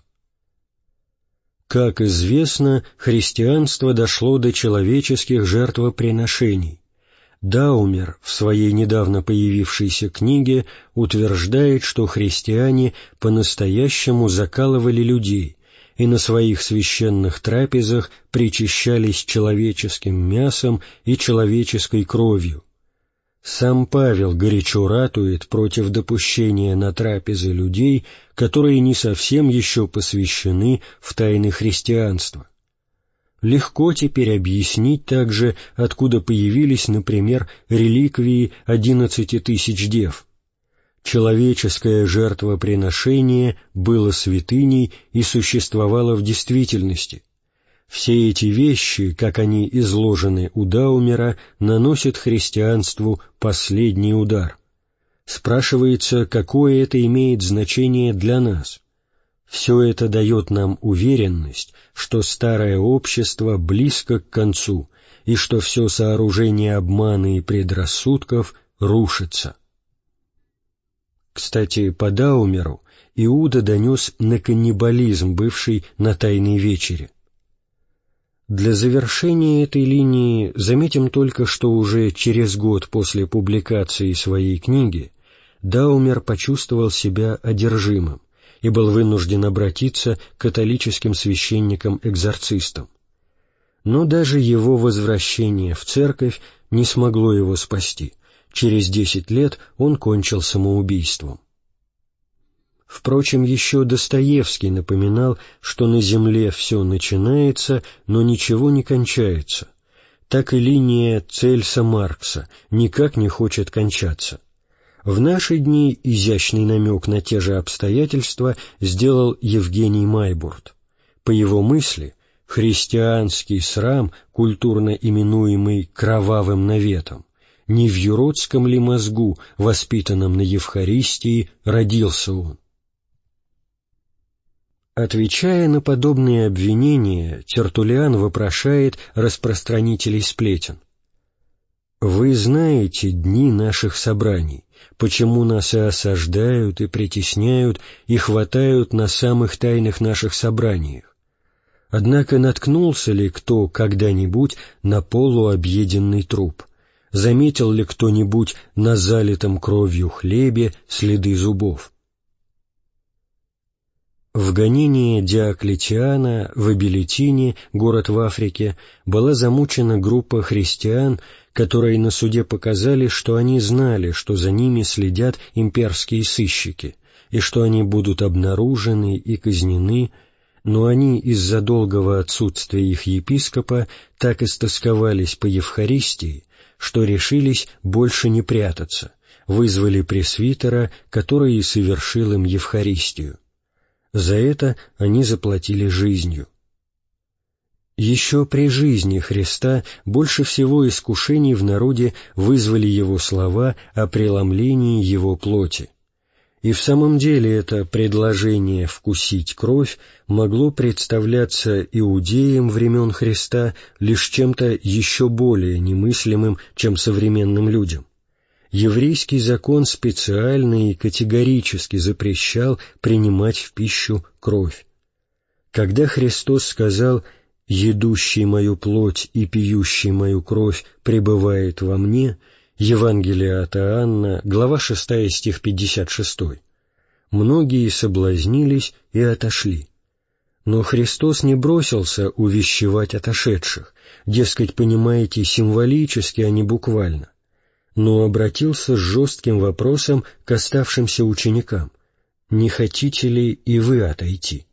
S1: Как известно, христианство дошло до человеческих жертвоприношений. Даумер в своей недавно появившейся книге утверждает, что христиане по-настоящему закалывали людей и на своих священных трапезах причащались человеческим мясом и человеческой кровью. Сам Павел горячо ратует против допущения на трапезы людей, которые не совсем еще посвящены в тайны христианства. Легко теперь объяснить также, откуда появились, например, реликвии одиннадцати тысяч дев. Человеческое жертвоприношение было святыней и существовало в действительности. Все эти вещи, как они изложены у Даумера, наносят христианству последний удар. Спрашивается, какое это имеет значение для нас? Все это дает нам уверенность, что старое общество близко к концу и что все сооружение обмана и предрассудков рушится. Кстати, по Даумеру Иуда донес на каннибализм, бывший на Тайной вечере. Для завершения этой линии заметим только, что уже через год после публикации своей книги Даумер почувствовал себя одержимым и был вынужден обратиться к католическим священникам-экзорцистам. Но даже его возвращение в церковь не смогло его спасти. Через десять лет он кончил самоубийством. Впрочем, еще Достоевский напоминал, что на земле все начинается, но ничего не кончается. Так и линия Цельса Маркса никак не хочет кончаться. В наши дни изящный намек на те же обстоятельства сделал Евгений Майбурт. По его мысли, христианский срам, культурно именуемый «кровавым наветом», не в юродском ли мозгу, воспитанном на Евхаристии, родился он? Отвечая на подобные обвинения, Тертуллиан вопрошает распространителей сплетен. «Вы знаете дни наших собраний, почему нас и осаждают, и притесняют, и хватают на самых тайных наших собраниях. Однако наткнулся ли кто когда-нибудь на полуобъеденный труп? Заметил ли кто-нибудь на залитом кровью хлебе следы зубов?» В гонении Диоклетиана в Абилетине, город в Африке, была замучена группа христиан, которые на суде показали, что они знали, что за ними следят имперские сыщики, и что они будут обнаружены и казнены, но они из-за долгого отсутствия их епископа так истосковались по Евхаристии, что решились больше не прятаться, вызвали пресвитера, который и совершил им Евхаристию. За это они заплатили жизнью. Еще при жизни Христа больше всего искушений в народе вызвали его слова о преломлении его плоти. И в самом деле это предложение «вкусить кровь» могло представляться иудеям времен Христа лишь чем-то еще более немыслимым, чем современным людям. Еврейский закон специально и категорически запрещал принимать в пищу кровь. Когда Христос сказал «едущий мою плоть и пьющий мою кровь пребывает во мне», Евангелие от Иоанна, глава шестая, стих пятьдесят шестой, многие соблазнились и отошли. Но Христос не бросился увещевать отошедших, дескать, понимаете, символически, а не буквально, но обратился с жестким вопросом к оставшимся ученикам: «Не хотите ли и вы отойти?»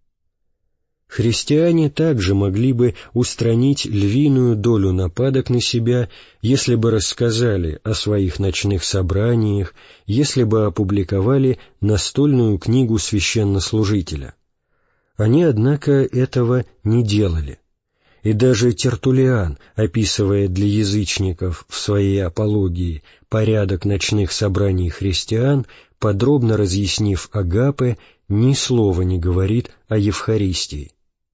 S1: Христиане также могли бы устранить львиную долю нападок на себя, если бы рассказали о своих ночных собраниях, если бы опубликовали настольную книгу священнослужителя. Они, однако, этого не делали. И даже Тертуллиан, описывая для язычников в своей апологии порядок ночных собраний христиан, подробно разъяснив агапе, ни слова не говорит о Евхаристии.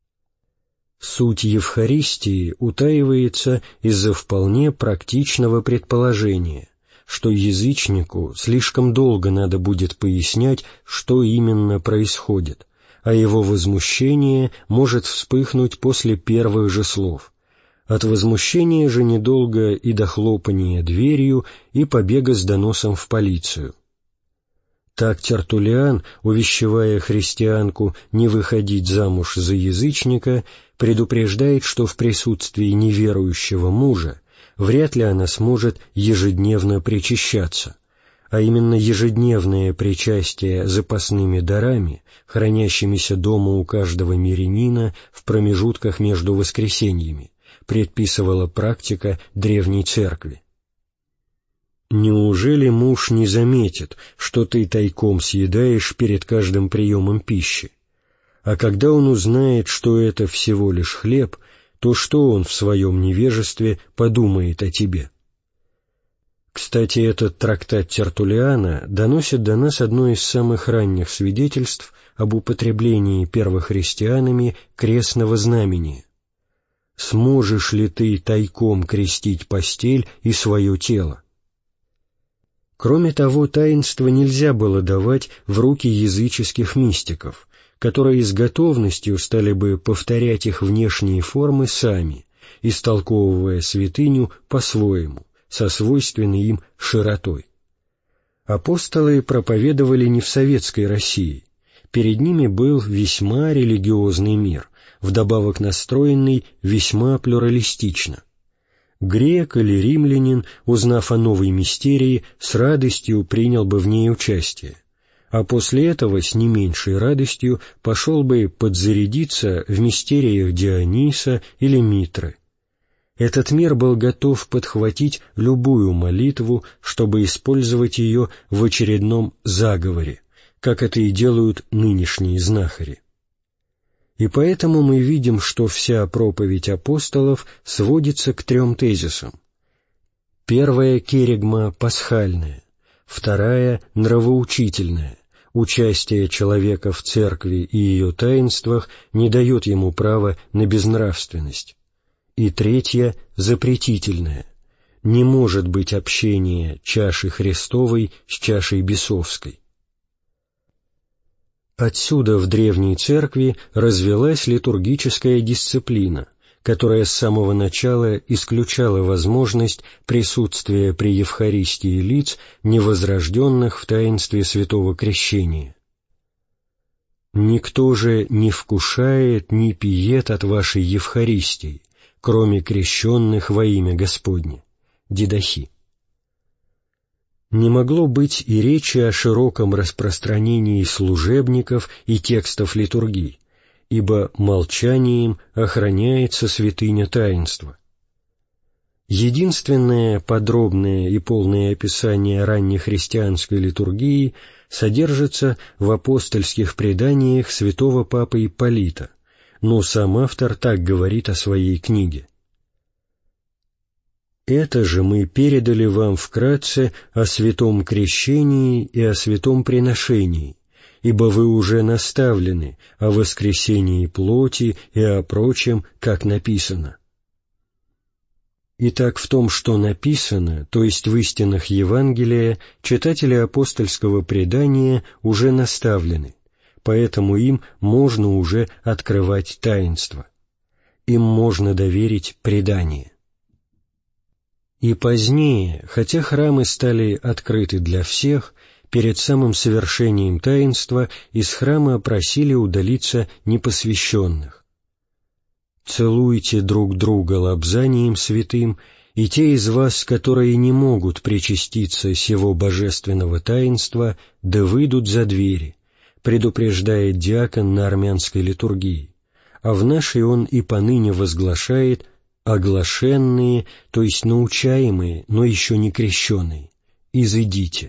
S1: Суть Евхаристии утаивается из-за вполне практичного предположения, что язычнику слишком долго надо будет пояснять, что именно происходит, а его возмущение может вспыхнуть после первых же слов. От возмущения же недолго и до хлопания дверью и побега с доносом в полицию. Так Тертуллиан, увещевая христианку не выходить замуж за язычника, предупреждает, что в присутствии неверующего мужа вряд ли она сможет ежедневно причащаться, а именно ежедневное причастие запасными дарами, хранящимися дома у каждого мирянина в промежутках между воскресеньями, предписывала практика древней церкви. Неужели муж не заметит, что ты тайком съедаешь перед каждым приемом пищи? А когда он узнает, что это всего лишь хлеб, то что он в своем невежестве подумает о тебе? Кстати, этот трактат Тертуллиана доносит до нас одно из самых ранних свидетельств об употреблении первохристианами крестного знамения. «Сможешь ли ты тайком крестить постель и свое тело?» Кроме того, таинство нельзя было давать в руки языческих мистиков, которые с готовностью стали бы повторять их внешние формы сами, истолковывая святыню по-своему, со свойственной им широтой. Апостолы проповедовали не в советской России. Перед ними был весьма религиозный мир, вдобавок настроенный весьма плюралистично. Грек или римлянин, узнав о новой мистерии, с радостью принял бы в ней участие, а после этого с не меньшей радостью пошел бы подзарядиться в мистериях Диониса или Митры. Этот мир был готов подхватить любую молитву, чтобы использовать ее в очередном заговоре, как это и делают нынешние знахари. И поэтому мы видим, что вся проповедь апостолов сводится к трем тезисам. Первая керигма пасхальная, вторая нравоучительная. Участие человека в церкви и ее таинствах не дает ему права на безнравственность. И третья запретительная. Не может быть общения чаши Христовой с чашей бесовской. Отсюда в древней церкви развилась литургическая дисциплина, которая с самого начала исключала возможность присутствия при Евхаристии лиц, невозрожденных в таинстве святого крещения. «Никто же не вкушает, ни пиет от вашей Евхаристии, кроме крещенных во имя Господне». Дидахи. Не могло быть и речи о широком распространении служебников и текстов литургий, ибо молчанием охраняется святыня таинства. Единственное подробное и полное описание раннехристианской литургии содержится в апостольских преданиях святого папы Ипполита, но сам автор так говорит о своей книге. «Это же мы передали вам вкратце о святом крещении и о святом приношении, ибо вы уже наставлены о воскресении плоти и о прочем, как написано». Итак, в том, что написано, то есть в истинах Евангелия, читатели апостольского предания уже наставлены, поэтому им можно уже открывать таинство. Им можно доверить предание. И позднее, хотя храмы стали открыты для всех, перед самым совершением таинства из храма просили удалиться непосвященных. «Целуйте друг друга лобзанием святым, и те из вас, которые не могут причаститься сего божественного таинства, да выйдут за двери», предупреждает диакон на армянской литургии, а в нашей он и поныне возглашает «оглашенные», то есть научаемые, но еще не крещеные, изыдите.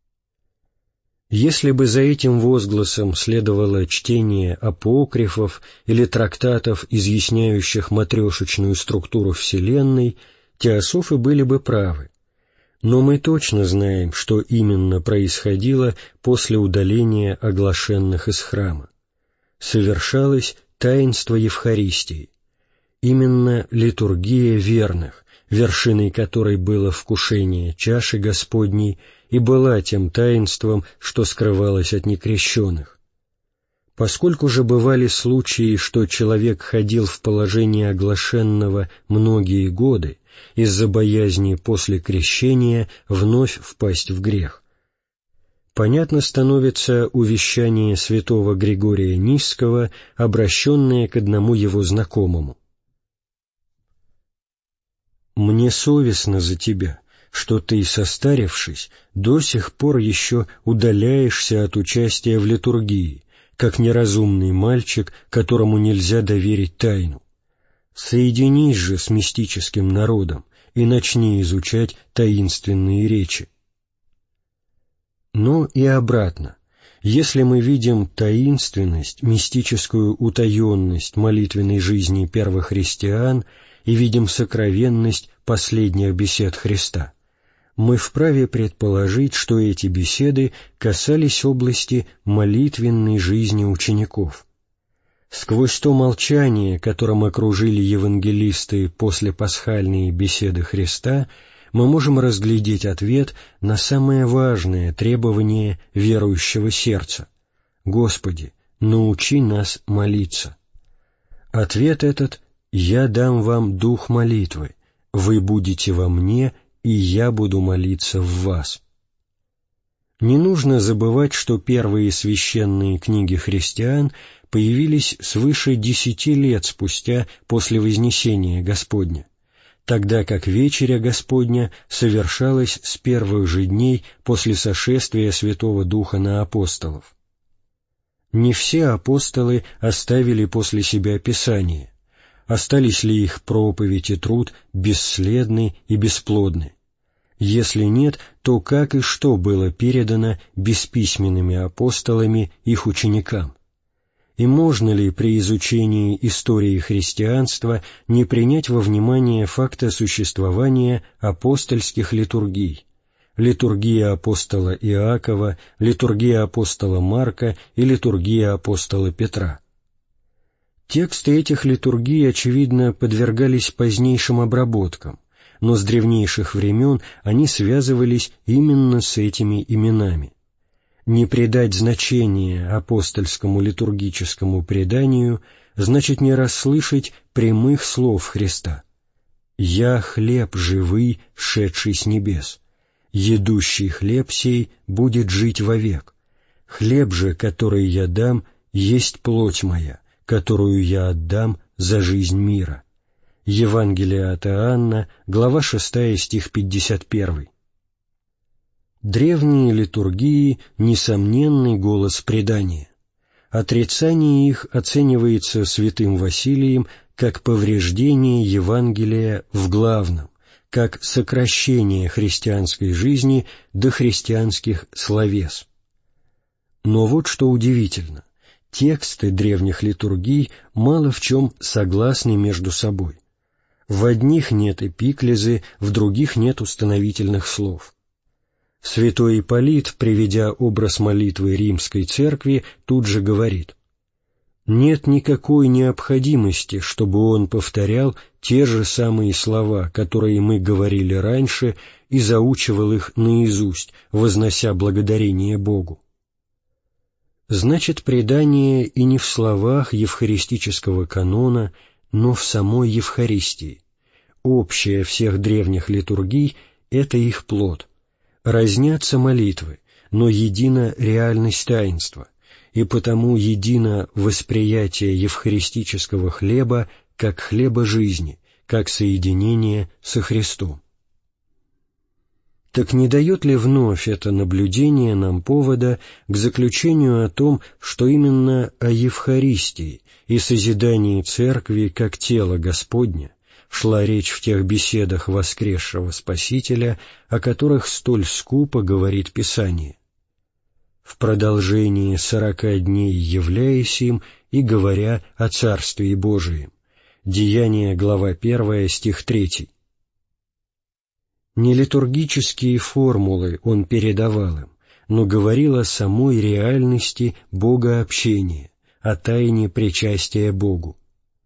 S1: Если бы за этим возгласом следовало чтение апокрифов или трактатов, изъясняющих матрешечную структуру Вселенной, теософы были бы правы. Но мы точно знаем, что именно происходило после удаления оглашенных из храма. Совершалось таинство Евхаристии. Именно литургия верных, вершиной которой было вкушение чаши Господней, и была тем таинством, что скрывалось от некрещенных. Поскольку же бывали случаи, что человек ходил в положение оглашенного многие годы из-за боязни после крещения вновь впасть в грех, понятно становится увещание святого Григория Нисского, обращенное к одному его знакомому. «Мне совестно за тебя, что ты, состарившись, до сих пор еще удаляешься от участия в литургии, как неразумный мальчик, которому нельзя доверить тайну. Соединись же с мистическим народом и начни изучать таинственные речи». Но и обратно. Если мы видим таинственность, мистическую утаенность молитвенной жизни первых христиан и видим сокровенность последних бесед Христа, мы вправе предположить, что эти беседы касались области молитвенной жизни учеников. Сквозь то молчание, которым окружили евангелисты после пасхальной беседы Христа, мы можем разглядеть ответ на самое важное требование верующего сердца: «Господи, научи нас молиться». Ответ этот: «Я дам вам дух молитвы, вы будете во мне, и я буду молиться в вас». Не нужно забывать, что первые священные книги христиан появились свыше десяти лет спустя после Вознесения Господня, тогда как Вечеря Господня совершалась с первых же дней после сошествия Святого Духа на апостолов. Не все апостолы оставили после себя Писание. Остались ли их проповедь и труд бесследны и бесплодны? Если нет, то как и что было передано бесписьменными апостолами их ученикам? И можно ли при изучении истории христианства не принять во внимание факта существования апостольских литургий? Литургия апостола Иакова, литургия апостола Марка и литургия апостола Петра. Тексты этих литургий, очевидно, подвергались позднейшим обработкам, но с древнейших времен они связывались именно с этими именами. Не придать значения апостольскому литургическому преданию значит не расслышать прямых слов Христа. «Я хлеб живый, шедший с небес. Едущий хлеб сей будет жить вовек. Хлеб же, который я дам, есть плоть моя, которую я отдам за жизнь мира». Евангелие от Иоанна, глава шестая, стих пятьдесят первый. Древние литургии — несомненный голос предания. Отрицание их оценивается святым Василием как повреждение Евангелия в главном, как сокращение христианской жизни до христианских словес. Но вот что удивительно. Тексты древних литургий мало в чем согласны между собой. В одних нет эпиклезы, в других нет установительных слов. Святой Ипполит, приведя образ молитвы Римской Церкви, тут же говорит: «Нет никакой необходимости, чтобы он повторял те же самые слова, которые мы говорили раньше, и заучивал их наизусть, вознося благодарение Богу». Значит, предание и не в словах евхаристического канона, но в самой Евхаристии. Общее всех древних литургий — это их плод. Разнятся молитвы, но едина реальность таинства, и потому едино восприятие евхаристического хлеба как хлеба жизни, как соединение со Христом. Так не дает ли вновь это наблюдение нам повода к заключению о том, что именно о Евхаристии и созидании Церкви как тела Господня шла речь в тех беседах воскресшего Спасителя, о которых столь скупо говорит Писание? В продолжении сорока дней являясь им и говоря о Царствии Божием. Деяния, глава первая, стих третий. Не литургические формулы он передавал им, но говорил о самой реальности богообщения, о тайне причастия Богу.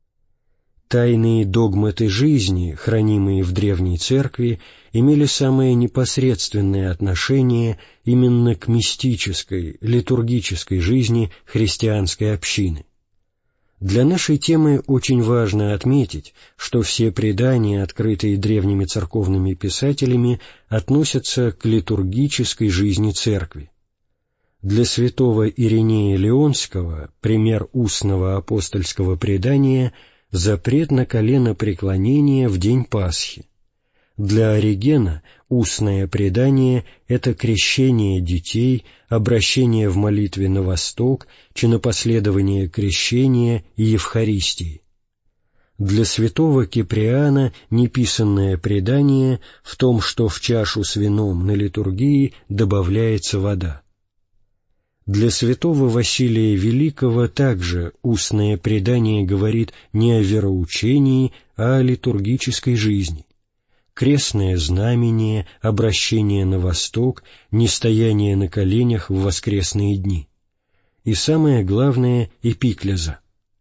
S1: Тайные догматы жизни, хранимые в Древней Церкви, имели самое непосредственное отношение именно к мистической, литургической жизни христианской общины. Для нашей темы очень важно отметить, что все предания, открытые древними церковными писателями, относятся к литургической жизни Церкви. Для святого Иринея Леонского пример устного апостольского предания — запрет на коленопреклонение в день Пасхи. Для Оригена устное предание — это крещение детей, обращение в молитве на восток, чинопоследование крещения и Евхаристии. Для святого Киприана неписанное предание в том, что в чашу с вином на литургии добавляется вода. Для святого Василия Великого также устное предание говорит не о вероучении, а о литургической жизни. Крестное знамение, обращение на восток, нестояние на коленях в воскресные дни. И самое главное — эпиклеза.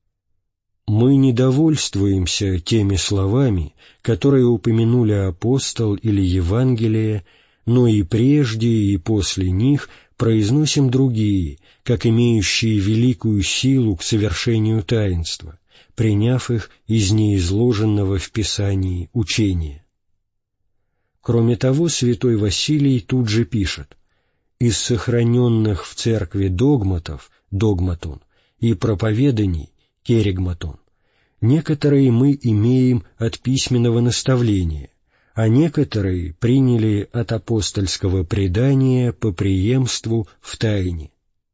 S1: Мы не довольствуемся теми словами, которые упомянули апостол или Евангелие, но и прежде, и после них произносим другие, как имеющие великую силу к совершению таинства, приняв их из неизложенного в Писании учения. Кроме того, святой Василий тут же пишет: «Из сохраненных в церкви догматов, догматон, и проповеданий, керигматон, некоторые мы имеем от письменного наставления, а некоторые приняли от апостольского предания по преемству в тайне».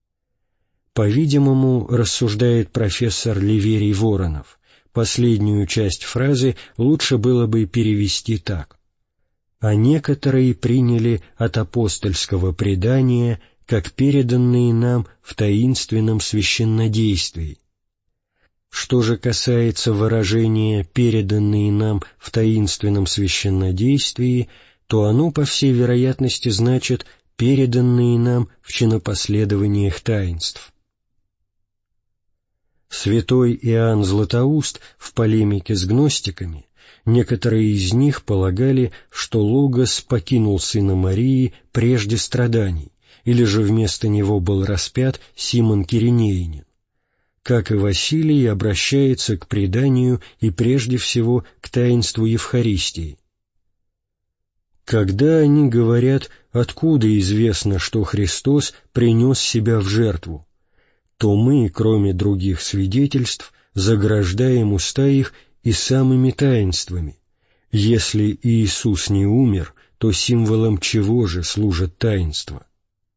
S1: По-видимому, рассуждает профессор Ливерий Воронов, последнюю часть фразы лучше было бы перевести так: «А некоторые приняли от апостольского предания, как переданные нам в таинственном священнодействии, Что же касается выражения «переданные нам в таинственном священнодействии», то оно, по всей вероятности, значит «переданные нам в чинопоследованиях таинств». Святой Иоанн Златоуст в полемике с гностиками, некоторые из них полагали, что Логос покинул Сына Марии прежде страданий, или же вместо него был распят Симон Киринеянин. Как и Василий, обращается к преданию и прежде всего к таинству Евхаристии. Когда они говорят, откуда известно, что Христос принес себя в жертву, то мы, кроме других свидетельств, заграждаем уста их и самыми таинствами. Если Иисус не умер, то символом чего же служат таинства?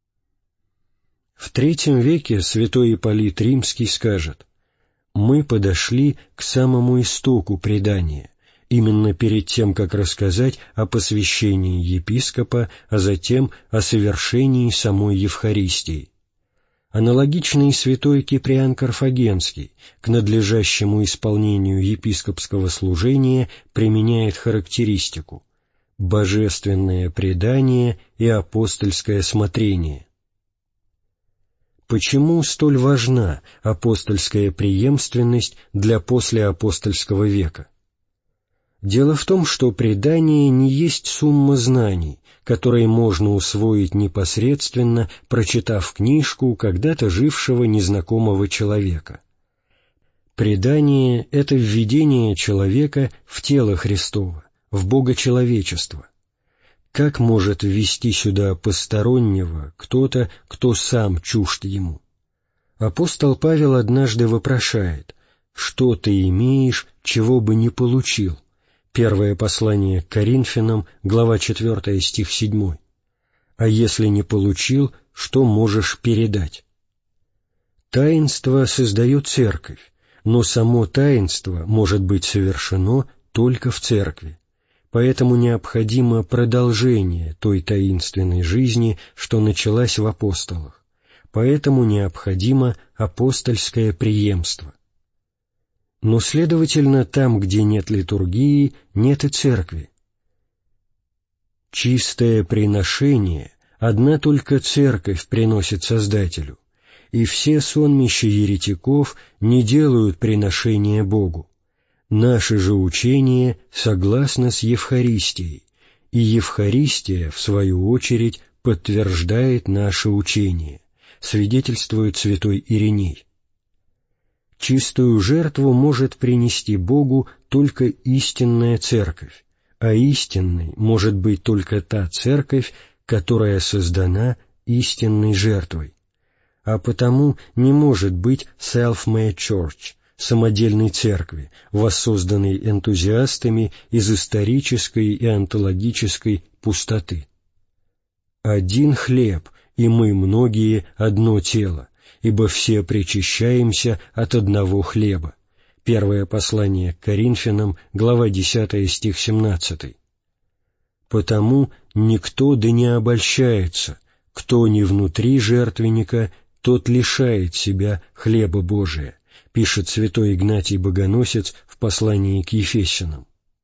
S1: В третьем веке святой Ипполит Римский скажет: «Мы подошли к самому истоку предания, именно перед тем, как рассказать о посвящении епископа, а затем о совершении самой Евхаристии». Аналогично и святой Киприан Карфагенский к надлежащему исполнению епископского служения применяет характеристику «божественное предание и апостольское смотрение». Почему столь важна апостольская преемственность для послеапостольского века? Дело в том, что предание не есть сумма знаний, которые можно усвоить непосредственно, прочитав книжку когда-то жившего незнакомого человека. Предание — это введение человека в тело Христово, в богочеловечество. Как может ввести сюда постороннего кто-то, кто сам чужд ему? Апостол Павел однажды вопрошает: «Что ты имеешь, чего бы не получил?» Первое послание к Коринфянам, глава четвёртая, стих седьмой. «А если не получил, что можешь передать?» Таинство создает церковь, но само таинство может быть совершено только в церкви. Поэтому необходимо продолжение той таинственной жизни, что началась в апостолах. Поэтому необходимо апостольское преемство. Но, следовательно, там, где нет литургии, нет и церкви. Чистое приношение одна только церковь приносит Создателю, и все сонмища еретиков не делают приношения Богу. Наше же учение согласно с Евхаристией, и Евхаристия, в свою очередь, подтверждает наше учение, свидетельствует святой Ириней. Чистую жертву может принести Богу только истинная церковь, а истинной может быть только та церковь, которая создана истинной жертвой. А потому не может быть self-made church, самодельной церкви, воссозданной энтузиастами из исторической и онтологической пустоты. «Один хлеб, и мы многие одно тело, ибо все причащаемся от одного хлеба». Первое послание к Коринфянам, глава десятая, стих семнадцатый. «Потому никто да не обольщается, кто не внутри жертвенника, тот лишает себя хлеба Божия», пишет святой Игнатий Богоносец в послании к Ефесянам.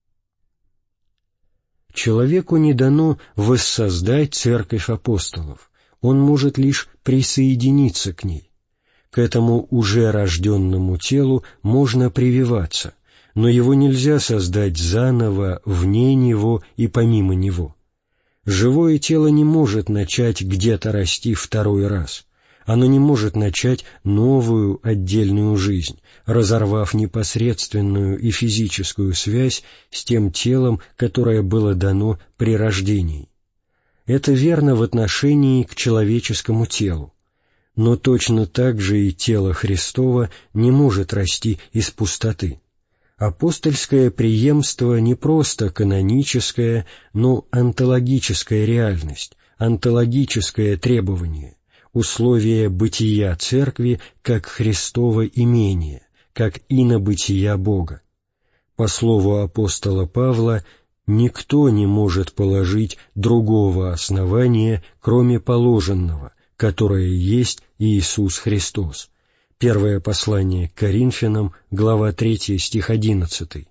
S1: Человеку не дано воссоздать церковь апостолов, он может лишь присоединиться к ней. К этому уже рожденному телу можно прививаться, но его нельзя создать заново, вне него и помимо него. Живое тело не может начать где-то расти второй раз. Оно не может начать новую отдельную жизнь, разорвав непосредственную и физическую связь с тем телом, которое было дано при рождении. Это верно в отношении к человеческому телу. Но точно так же и тело Христово не может расти из пустоты. Апостольское преемство не просто каноническая, но онтологическая реальность, онтологическое требование, условие бытия Церкви как Христово имение, как инобытия Бога. По слову апостола Павла, никто не может положить другого основания, кроме положенного, которое есть Иисус Христос. Первое послание к Коринфянам, глава третья, стих одиннадцатый.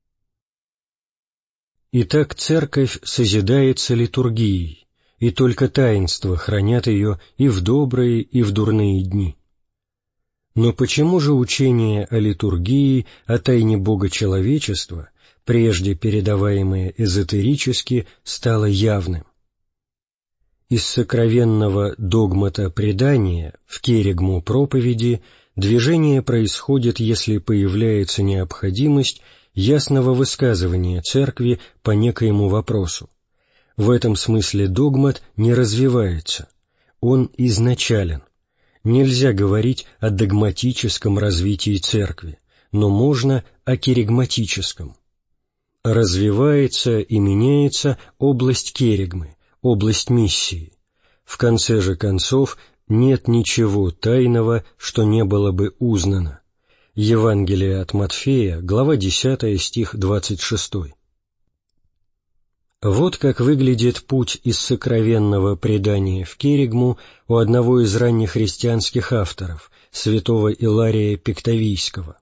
S1: Итак, Церковь созидается литургией, и только таинства хранят ее и в добрые, и в дурные дни. Но почему же учение о литургии, о тайне Бога человечества, прежде передаваемое эзотерически, стало явным? Из сокровенного догмата предания в керигму проповеди движение происходит, если появляется необходимость ясного высказывания Церкви по некоему вопросу. В этом смысле догмат не развивается, он изначален. Нельзя говорить о догматическом развитии Церкви, но можно о керигматическом. Развивается и меняется область керигмы, область миссии. В конце же концов нет ничего тайного, что не было бы узнано. Евангелие от Матфея, глава десятая, стих двадцать шестой. Вот как выглядит путь из сокровенного предания в керигму у одного из ранних христианских авторов, святого Илария Пиктавийского.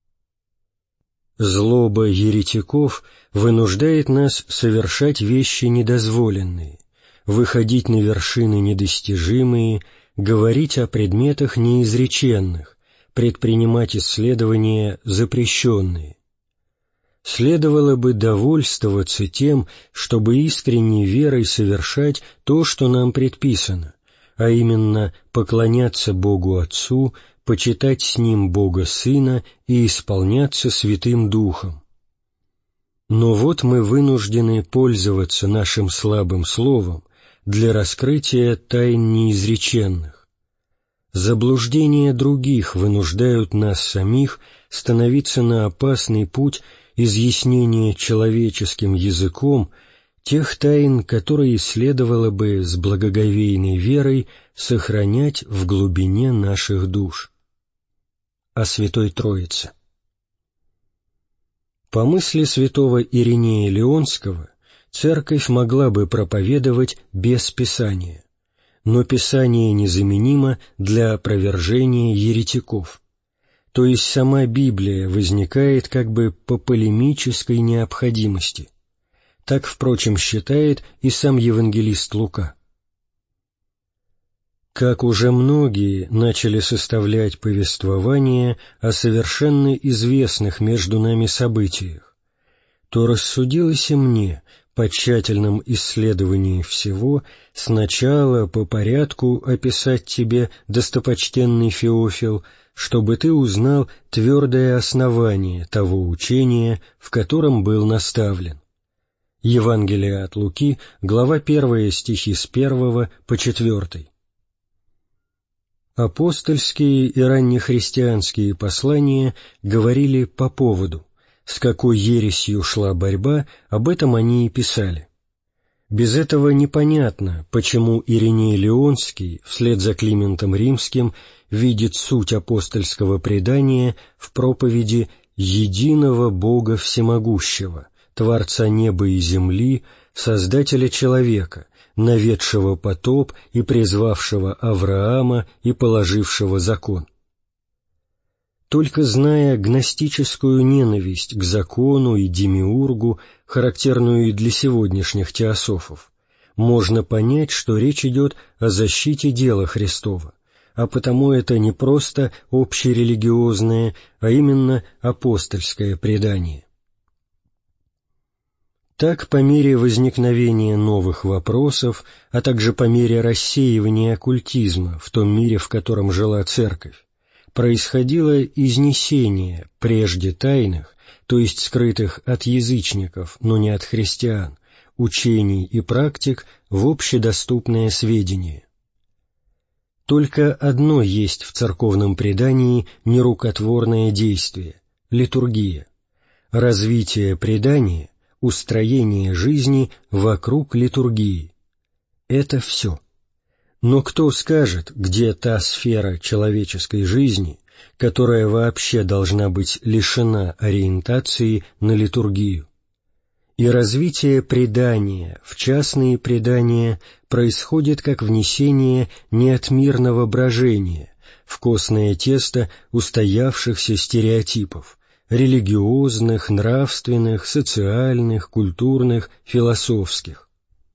S1: Злоба еретиков вынуждает нас совершать вещи недозволенные, выходить на вершины недостижимые, говорить о предметах неизреченных, предпринимать исследования запрещенные. Следовало бы довольствоваться тем, чтобы искренней верой совершать то, что нам предписано, а именно поклоняться Богу Отцу, почитать с Ним Бога Сына и исполняться Святым Духом. Но вот мы вынуждены пользоваться нашим слабым словом для раскрытия тайн неизреченных. Заблуждения других вынуждают нас самих становиться на опасный путь изъяснения человеческим языком тех тайн, которые следовало бы с благоговейной верой сохранять в глубине наших душ. О Святой Троице. По мысли святого Иринея Леонского, Церковь могла бы проповедовать без Писания, но Писание незаменимо для опровержения еретиков. То есть сама Библия возникает как бы по полемической необходимости. Так, впрочем, считает и сам евангелист Лука. Как уже многие начали составлять повествование о совершенно известных между нами событиях, то рассудилось и мне по тщательном исследовании всего сначала по порядку описать тебе, достопочтенный Феофил, чтобы ты узнал твердое основание того учения, в котором был наставлен. Евангелие от Луки, глава первая, стихи с первого по четвертый. Апостольские и раннехристианские послания говорили по поводу, с какой ересью шла борьба, об этом они и писали. Без этого непонятно, почему Ириней Леонский, вслед за Климентом Римским, видит суть апостольского предания в проповеди «Единого Бога Всемогущего, Творца неба и земли, Создателя человека, наведшего потоп и призвавшего Авраама и положившего закон». Только зная гностическую ненависть к закону и демиургу, характерную и для сегодняшних теософов, можно понять, что речь идет о защите дела Христова, а потому это не просто общерелигиозное, а именно апостольское предание. Так, по мере возникновения новых вопросов, а также по мере рассеивания оккультизма в том мире, в котором жила Церковь, происходило изнесение прежде тайных, то есть скрытых от язычников, но не от христиан, учений и практик в общедоступное сведение. Только одно есть в церковном предании нерукотворное действие — литургия, развитие предания, устроение жизни вокруг литургии. Это все. Но кто скажет, где та сфера человеческой жизни, которая вообще должна быть лишена ориентации на литургию? И развитие предания в частные предания происходит как внесение не от мирного брожения, в костное тесто устоявшихся стереотипов — религиозных, нравственных, социальных, культурных, философских.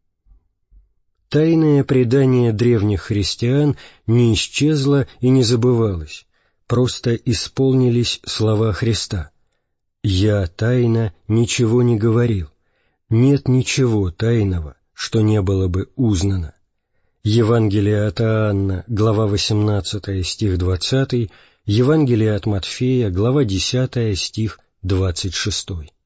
S1: Тайное предание древних христиан не исчезло и не забывалось, просто исполнились слова Христа: «Я тайно ничего не говорил, нет ничего тайного, что не было бы узнано». Евангелие от Иоанна, глава восемнадцатая, стих двадцатый, Евангелие от Матфея, глава десятая, стих двадцать шестой.